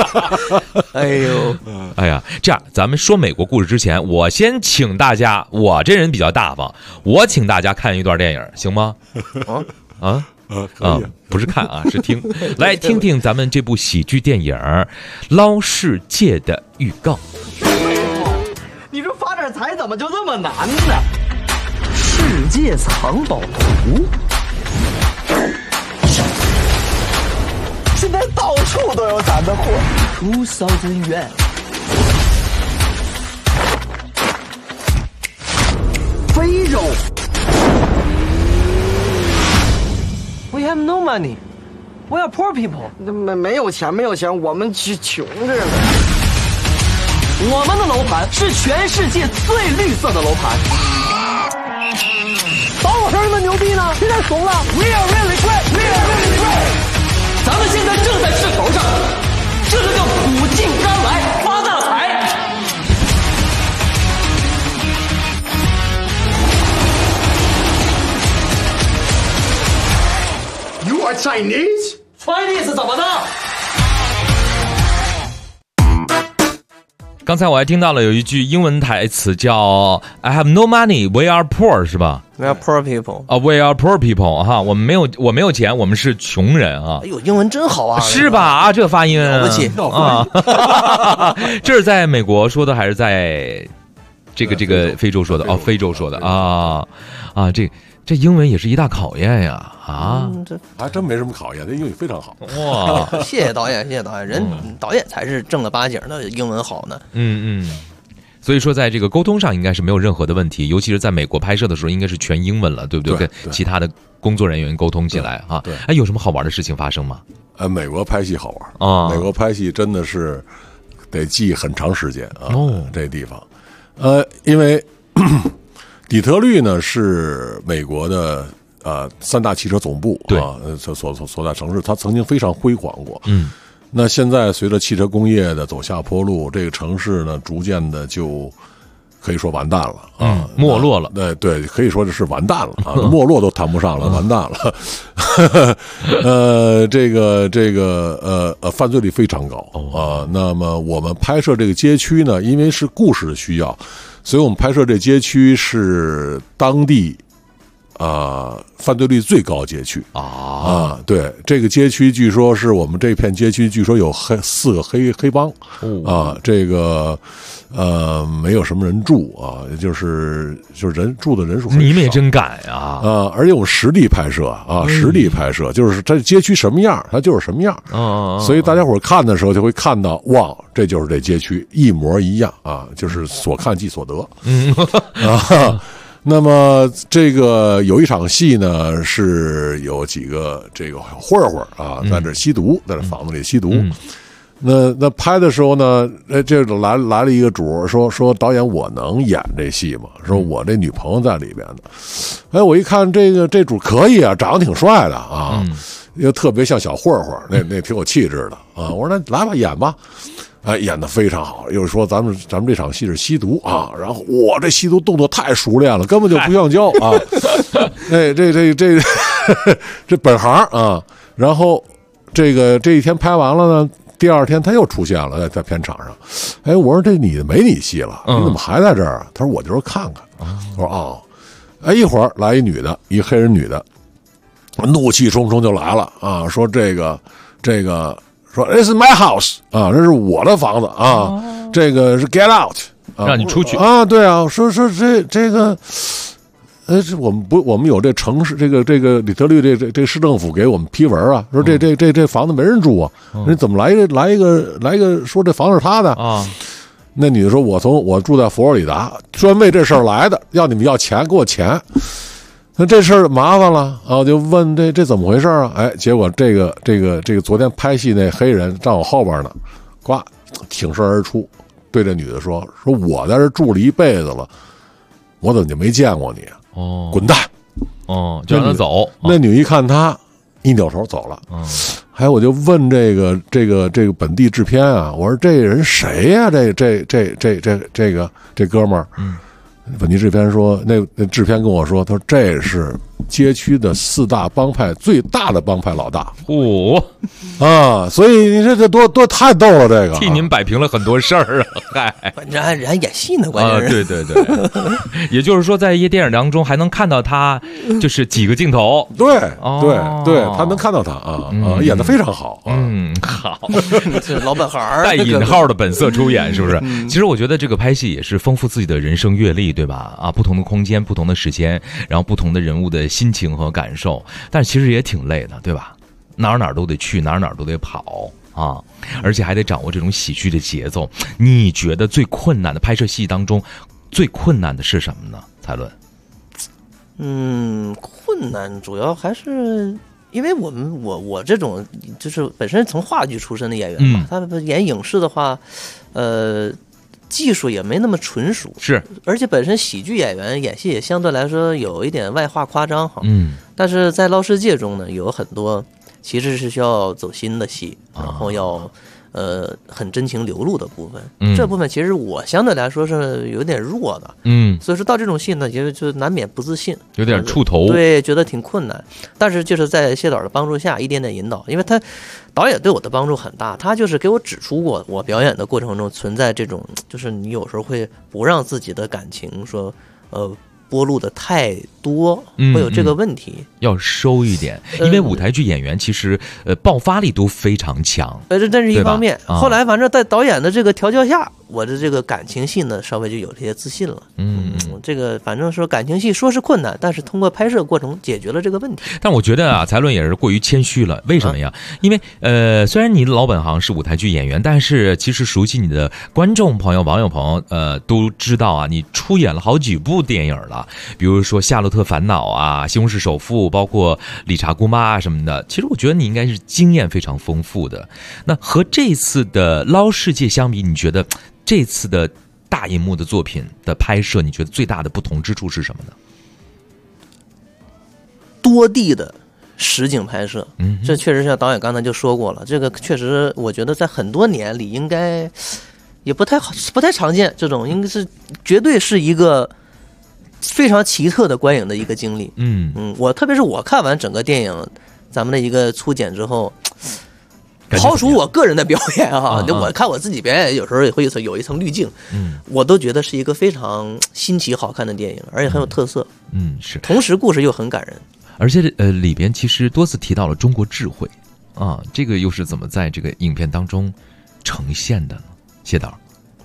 院。 哎呀，这样咱们说美国故事之前，我先请大家，我这人比较大方，我请大家看一段电影，行吗？不是看啊，是听。来听听咱们这部喜剧电影《捞世界》的预告。 你说发点财怎么就这么难呢？ 世界藏宝图， 现在到处都有咱的货 ，5000元。 非洲 ，We have no money. We are poor people. 没有钱，我们穷着呢。 我们的楼盘是全世界最绿色的楼盘。 保我声那么牛逼呢？现在怂了。We are really great. We are really great. 咱们现在正在势头上，这就叫苦尽甘来，发大财。 You are Chinese? Chinese 怎么的？ 刚才我还听到了有一句英文台词叫 "I have no money, we are poor"， 是吧 ？We are poor people。 We are poor people 哈，我没有钱，我们是穷人啊。 哎呦，英文真好啊！ 是吧？啊，这个发音了不起啊！这是在美国说的还是在这个非洲说的？哦，非洲说的啊，这英文也是一大考验呀！ 这还真没什么考验，这英语非常好。 哇，谢谢导演，谢谢导演，导演才是正儿八经的英文好呢。 所以说，在这个沟通上应该是没有任何的问题，尤其是在美国拍摄的时候，应该是全英文了，对不对？跟其他的工作人员沟通起来啊。 对， 有什么好玩的事情发生吗？ 美国拍戏好玩啊！美国拍戏真的是得记很长时间啊。这地方，因为底特律呢是美国的3大汽车总部啊，所在城市，它曾经非常辉煌过。那现在随着汽车工业的走下坡路，这个城市呢逐渐的就可以说完蛋了啊， 没落了。 对，可以说这是完蛋了啊，没落都谈不上了，完蛋了。这个犯罪率非常高啊。那么我们拍摄这个街区呢，因为是故事的需要，所以我们拍摄这街区是当地犯罪率最高街区对，这个街区据说是我们这片街区据说有4个黑帮这个没有什么人住啊，就是人住的人数很少。 你们也真敢呀！ 而且我们实地拍摄实地拍摄，就是这街区什么样，它就是什么样所以大家伙看的时候就会看到，哇，这就是这街区一模一样啊，就是所看即所得。那么这个有一场戏呢，是有几个这个混混在这吸毒，在这房子里吸毒。那拍的时候呢，这来了一个主，说导演，我能演这戏吗？说我这女朋友在里边呢。我一看这主可以啊，长得挺帅的啊，又特别像小混混，那挺有气质的啊。我说那来吧，演吧。演得非常好，又是说咱们这场戏是吸毒啊，然后我这吸毒动作太熟练了，根本就不像教啊。这本行啊。然后这一天拍完了呢，第二天他又出现了在片场上。我说这你没你戏了，你怎么还在这儿啊？他说我就是看看。我说一会儿来一女的，一黑人女的，怒气冲冲就来了啊，说这个。说 "This is my house" 啊，这是我的房子啊，这个是 "Get out" 让你出去啊，对啊，说这个，我们有这城市这个底特律这市政府给我们批文啊，说这房子没人住啊，你怎么来一个说这房子是他的啊？那女的说我住在佛罗里达，专为这事儿来的，要你们要钱，给我钱。那这事儿麻烦了啊！我就问这怎么回事啊？结果这个昨天拍戏那黑人站我后边呢，呱挺身而出，对这女的说我在这住了一辈子了，我怎么就没见过你？滚蛋！ 就让他走。 那女一看他，一扭头走了。我就问这个本地制片啊，我说这人谁呀？这哥们儿。本地制片说，那制片跟我说，他说这是街区的4大帮派最大的帮派老大。所以你这多太逗了，这个替您摆平了很多事儿啊！嗨， 人还演戏呢，关键是对，也就是说，在一电影当中还能看到他，就是几个镜头， 对，他能看到他演得非常好， 好， 这老本行带引号的本色出演，是不是？其实我觉得这个拍戏也是丰富自己的人生阅历。对吧？不同的空间，不同的时间，然后不同的人物的心情和感受，但是其实也挺累的，对吧？哪儿都得去，哪儿都得跑啊，而且还得掌握这种喜剧的节奏。你觉得最困难的拍摄戏当中，最困难的是什么呢？蔡伦？ 困难主要还是因为我这种就是本身从话剧出身的演员嘛，他演影视的话，技术也没那么纯熟， 是， 而且本身喜剧演员演戏也相对来说有一点外化夸张哈，但是在捞世界中呢，有很多其实是需要走心的戏，然后要很真情流露的部分，这部分其实我相对来说是有点弱的，所以说到这种戏呢，就难免不自信， 有点触头， 对，觉得挺困难。但是就是在谢导的帮助下，一点点引导，因为他导演对我的帮助很大，他就是给我指出过我表演的过程中存在这种，就是你有时候会不让自己的感情说剥露的太多，会有这个问题， 要收一点，因为舞台剧演员其实爆发力都非常强， 这是一方面。后来反正在导演的这个调教下，我的这个感情戏呢稍微就有些自信了。这个反正说感情戏说是困难，但是通过拍摄过程解决了这个问题。 但我觉得啊，才伦也是过于谦虚了。为什么呀？因为虽然你的老本行是舞台剧演员，但是其实熟悉你的观众朋友、网友朋友都知道啊，你出演了好几部电影了。比如说《夏洛特烦恼》啊，《西红柿首富》，包括《理查姑妈》什么的。其实我觉得你应该是经验非常丰富的。那和这次的《捞世界》相比，你觉得这次的大银幕的作品的拍摄，你觉得最大的不同之处是什么呢？ 多地的实景拍摄，这确实像导演刚才就说过了，这个确实我觉得在很多年里应该也不太常见，这种应该是绝对是一个非常奇特的观影的一个经历。我特别是我看完整个电影咱们的一个粗剪之后，抛除我个人的表演我看我自己表演有时候也会有一层滤镜，我都觉得是一个非常新奇好看的电影，而且很有特色。 是， 同时故事又很感人，而且里边其实多次提到了中国智慧啊，这个又是怎么在这个影片当中呈现的呢？谢导。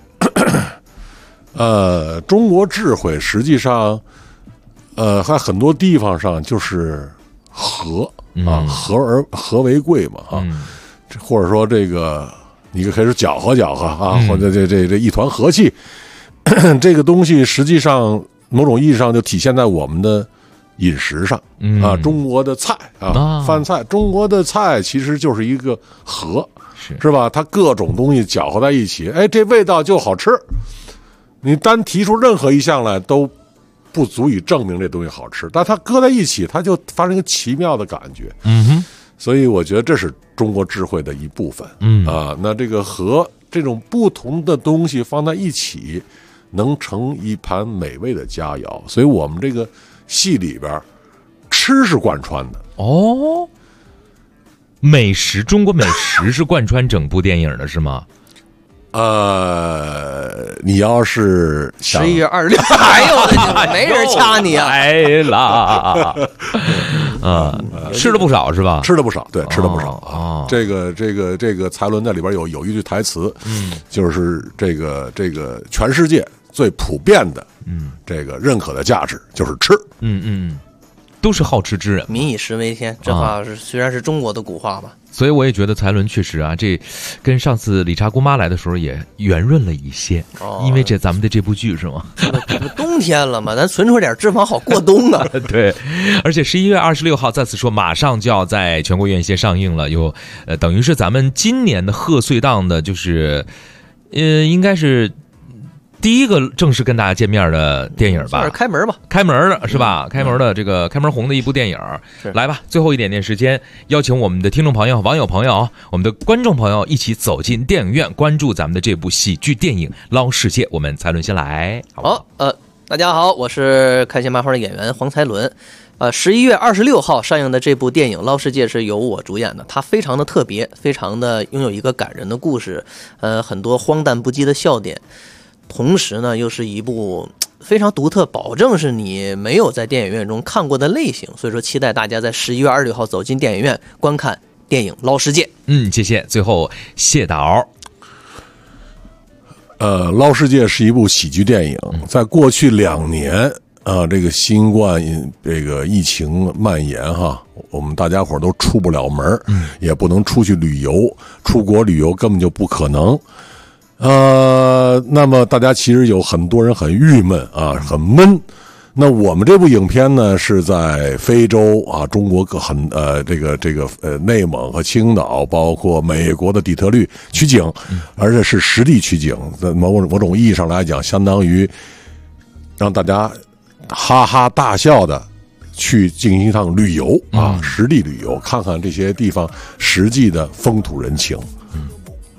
中国智慧实际上，在很多地方上就是和和为贵嘛或者说这个你可以说搅和搅和或者这一团和气，这个东西实际上某种意义上就体现在我们的饮食上中国的菜饭菜，中国的菜其实就是一个和，是吧？它各种东西搅和在一起，这味道就好吃。你单提出任何一项来都不足以证明这东西好吃，但它搁在一起，它就发生一个奇妙的感觉。所以我觉得这是中国智慧的一部分。那这个和这种不同的东西放在一起，能成一盘美味的佳肴。所以我们这个戏里边，吃是贯穿的。 美食，中国美食是贯穿整部电影的，是吗？ 你要是 11月26号，哎呦，没人掐你啊！ 来啦，吃了不少是吧？ 吃了不少，对，吃了不少这个才伦在里边有一句台词，就是这个全世界最普遍的，这个认可的价值就是吃， 都是好吃之人， 民以食为天，这话是虽然是中国的古话吧。 所以我也觉得才伦确实啊，这跟上次理查姑妈来的时候也圆润了一些，因为咱们的这部剧是吗？ 冬天了嘛，咱存出点脂肪好过冬啊。 对，而且11月26号再次说马上就要在全国院线上映了，有等于是咱们今年的贺岁档的，就是应该是第一个正式跟大家见面的电影吧， 开门吧， 开门的是吧？开门的这个开门红的一部电影，来吧，最后一点点时间，邀请我们的听众朋友、网友朋友、我们的观众朋友一起走进电影院，关注咱们的这部喜剧电影《捞世界》。我们才伦先来， 好，大家好，我是开心麻花的演员黄才伦。11月26号上映的这部电影《捞世界》是由我主演的，它非常的特别，非常的拥有一个感人的故事，很多荒诞不羁的笑点。同时呢，又是一部非常独特，保证是你没有在电影院中看过的类型，所以说期待大家在11月26号走进电影院观看电影《捞世界》。 谢谢。最后谢导。 捞世界是一部喜剧电影，在过去2年这个新冠这个疫情蔓延我们大家伙都出不了门，也不能出去旅游，出国旅游根本就不可能。那么大家其实有很多人很郁闷很闷。那我们这部影片呢是在非洲中国内蒙和青岛，包括美国的底特律取景，而且是实地取景，在某种意义上来讲，相当于让大家哈哈大笑的去进行一趟旅游实地旅游，看看这些地方实际的风土人情。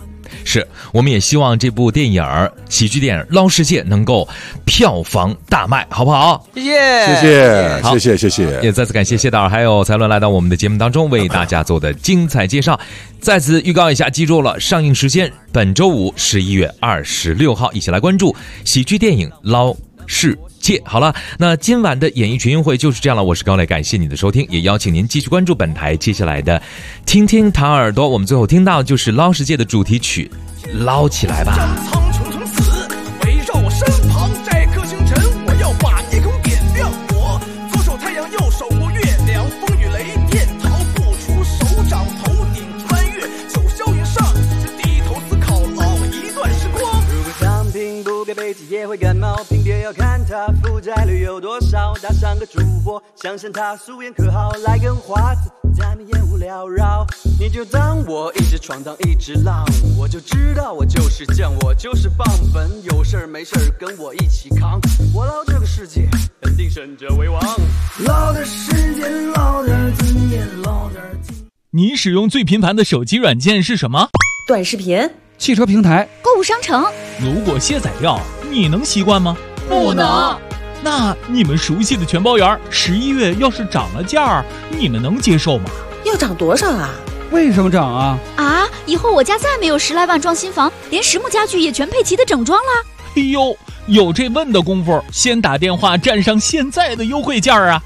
是，我们也希望这部电影喜剧电影《捞世界》能够票房大卖，好不好？ 谢谢， 谢谢， 也再次感谢谢导还有才伦来到我们的节目当中，为大家做的精彩介绍。再次预告一下，记住了，上映时间本周五11月26号，一起来关注喜剧电影《捞世界》。好了，那今晚的演艺群英会就是这样了，我是高磊，感谢你的收听，也邀请您继续关注本台接下来的听听糖耳朵。我们最后听到就是《捞世界》的主题曲《捞起来吧》。 围绕我身旁摘颗星辰，我要把夜空点亮。我左手太阳，右手握月亮，风雨雷电逃不出手掌，头顶穿越九霄云上，只低头思考捞一段时光。如果躺平不该背脊也会感冒，偏偏要看他负债率有多少，打上个主播，想象他素颜可好，来根华子在面烟雾缭绕。你就当我一直闯荡一直浪，我就知道我就是将，我就是棒本，有事儿没事儿跟我一起扛，我捞这个世界肯定胜者为王。捞的世界捞点经验，捞点经验。 你使用最频繁的手机软件是什么？ 短视频、 汽车平台、 购物商城。 如果卸载掉，你能习惯吗？ 不能。 那你们熟悉的全包园11月要是涨了价，你们能接受吗？ 要涨多少啊？ 为什么涨啊？ 以后我家再没有10来万装新房，连实木家具也全配齐的整装了。 哎呦，有这问的功夫，先打电话占上现在的优惠价啊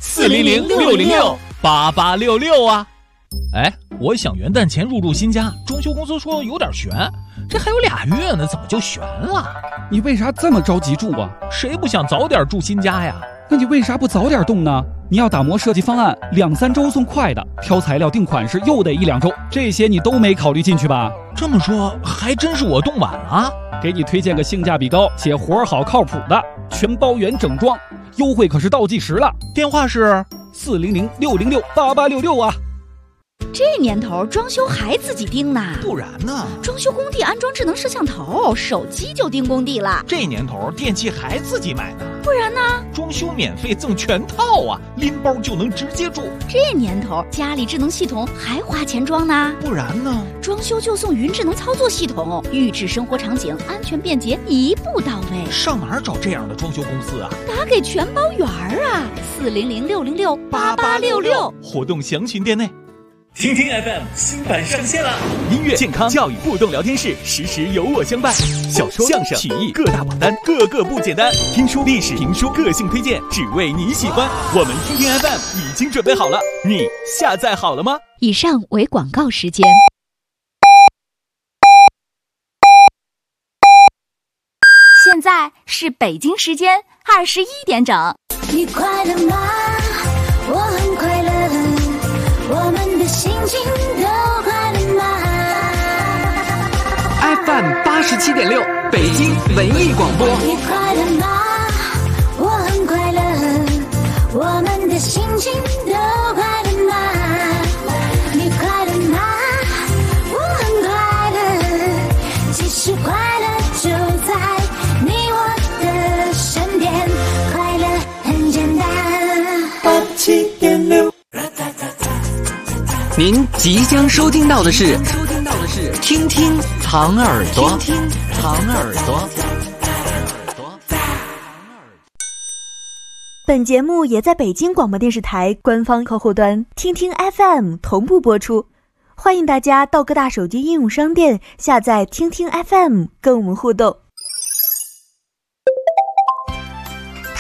！400-606-8866啊！哎，我想元旦前入住新家，装修公司说有点悬，这还有2月呢，怎么就悬了？ 你为啥这么着急住啊？ 谁不想早点住新家呀？ 那你为啥不早点动呢？你要打磨设计方案，2-3周送快的，挑材料定款式又得1-2周，这些你都没考虑进去吧？ 这么说，还真是我动晚了。 给你推荐个性价比高且活好靠谱的全包圆整装，优惠可是倒计时了。 电话是 400-606-8866啊！ 这年头装修还自己盯呢？ 不然呢？ 装修工地安装智能摄像头，手机就盯工地了。 这年头电器还自己买呢？ 不然呢？ 装修免费赠全套啊，拎包就能直接住。 这年头家里智能系统还花钱装呢？ 不然呢？ 装修就送云智能操作系统，预制生活场景，安全便捷，一步到位。 上哪儿找这样的装修公司啊？ 打给全包园啊，400-606-8866， 活动详询店内。听听 FM 新版上线了，音乐、健康、教育互动聊天室，时时有我相伴。小说、相声、曲艺各大榜单，个个不简单。听书、历史、评书，个性推荐，只为你喜欢。我们听听 FM 已经准备好了，你下载好了吗？ 以上为广告时间。 现在是北京时间21点整。 你快乐吗？我很快乐。我们的心情都快乐吗 ？FM 87.6，北京文艺广播。 你快乐吗？我很快乐。我们的心情都快乐吗？你快乐吗？我很快乐。其实快乐就在你我的身边，快乐很简单。87.6。 您即将收听到的是听听糖耳朵，听听糖耳朵。 本节目也在北京广播电视台官方客户端听听 FM 同步播出，欢迎大家到各大手机应用商店下载听听 FM 跟我们互动。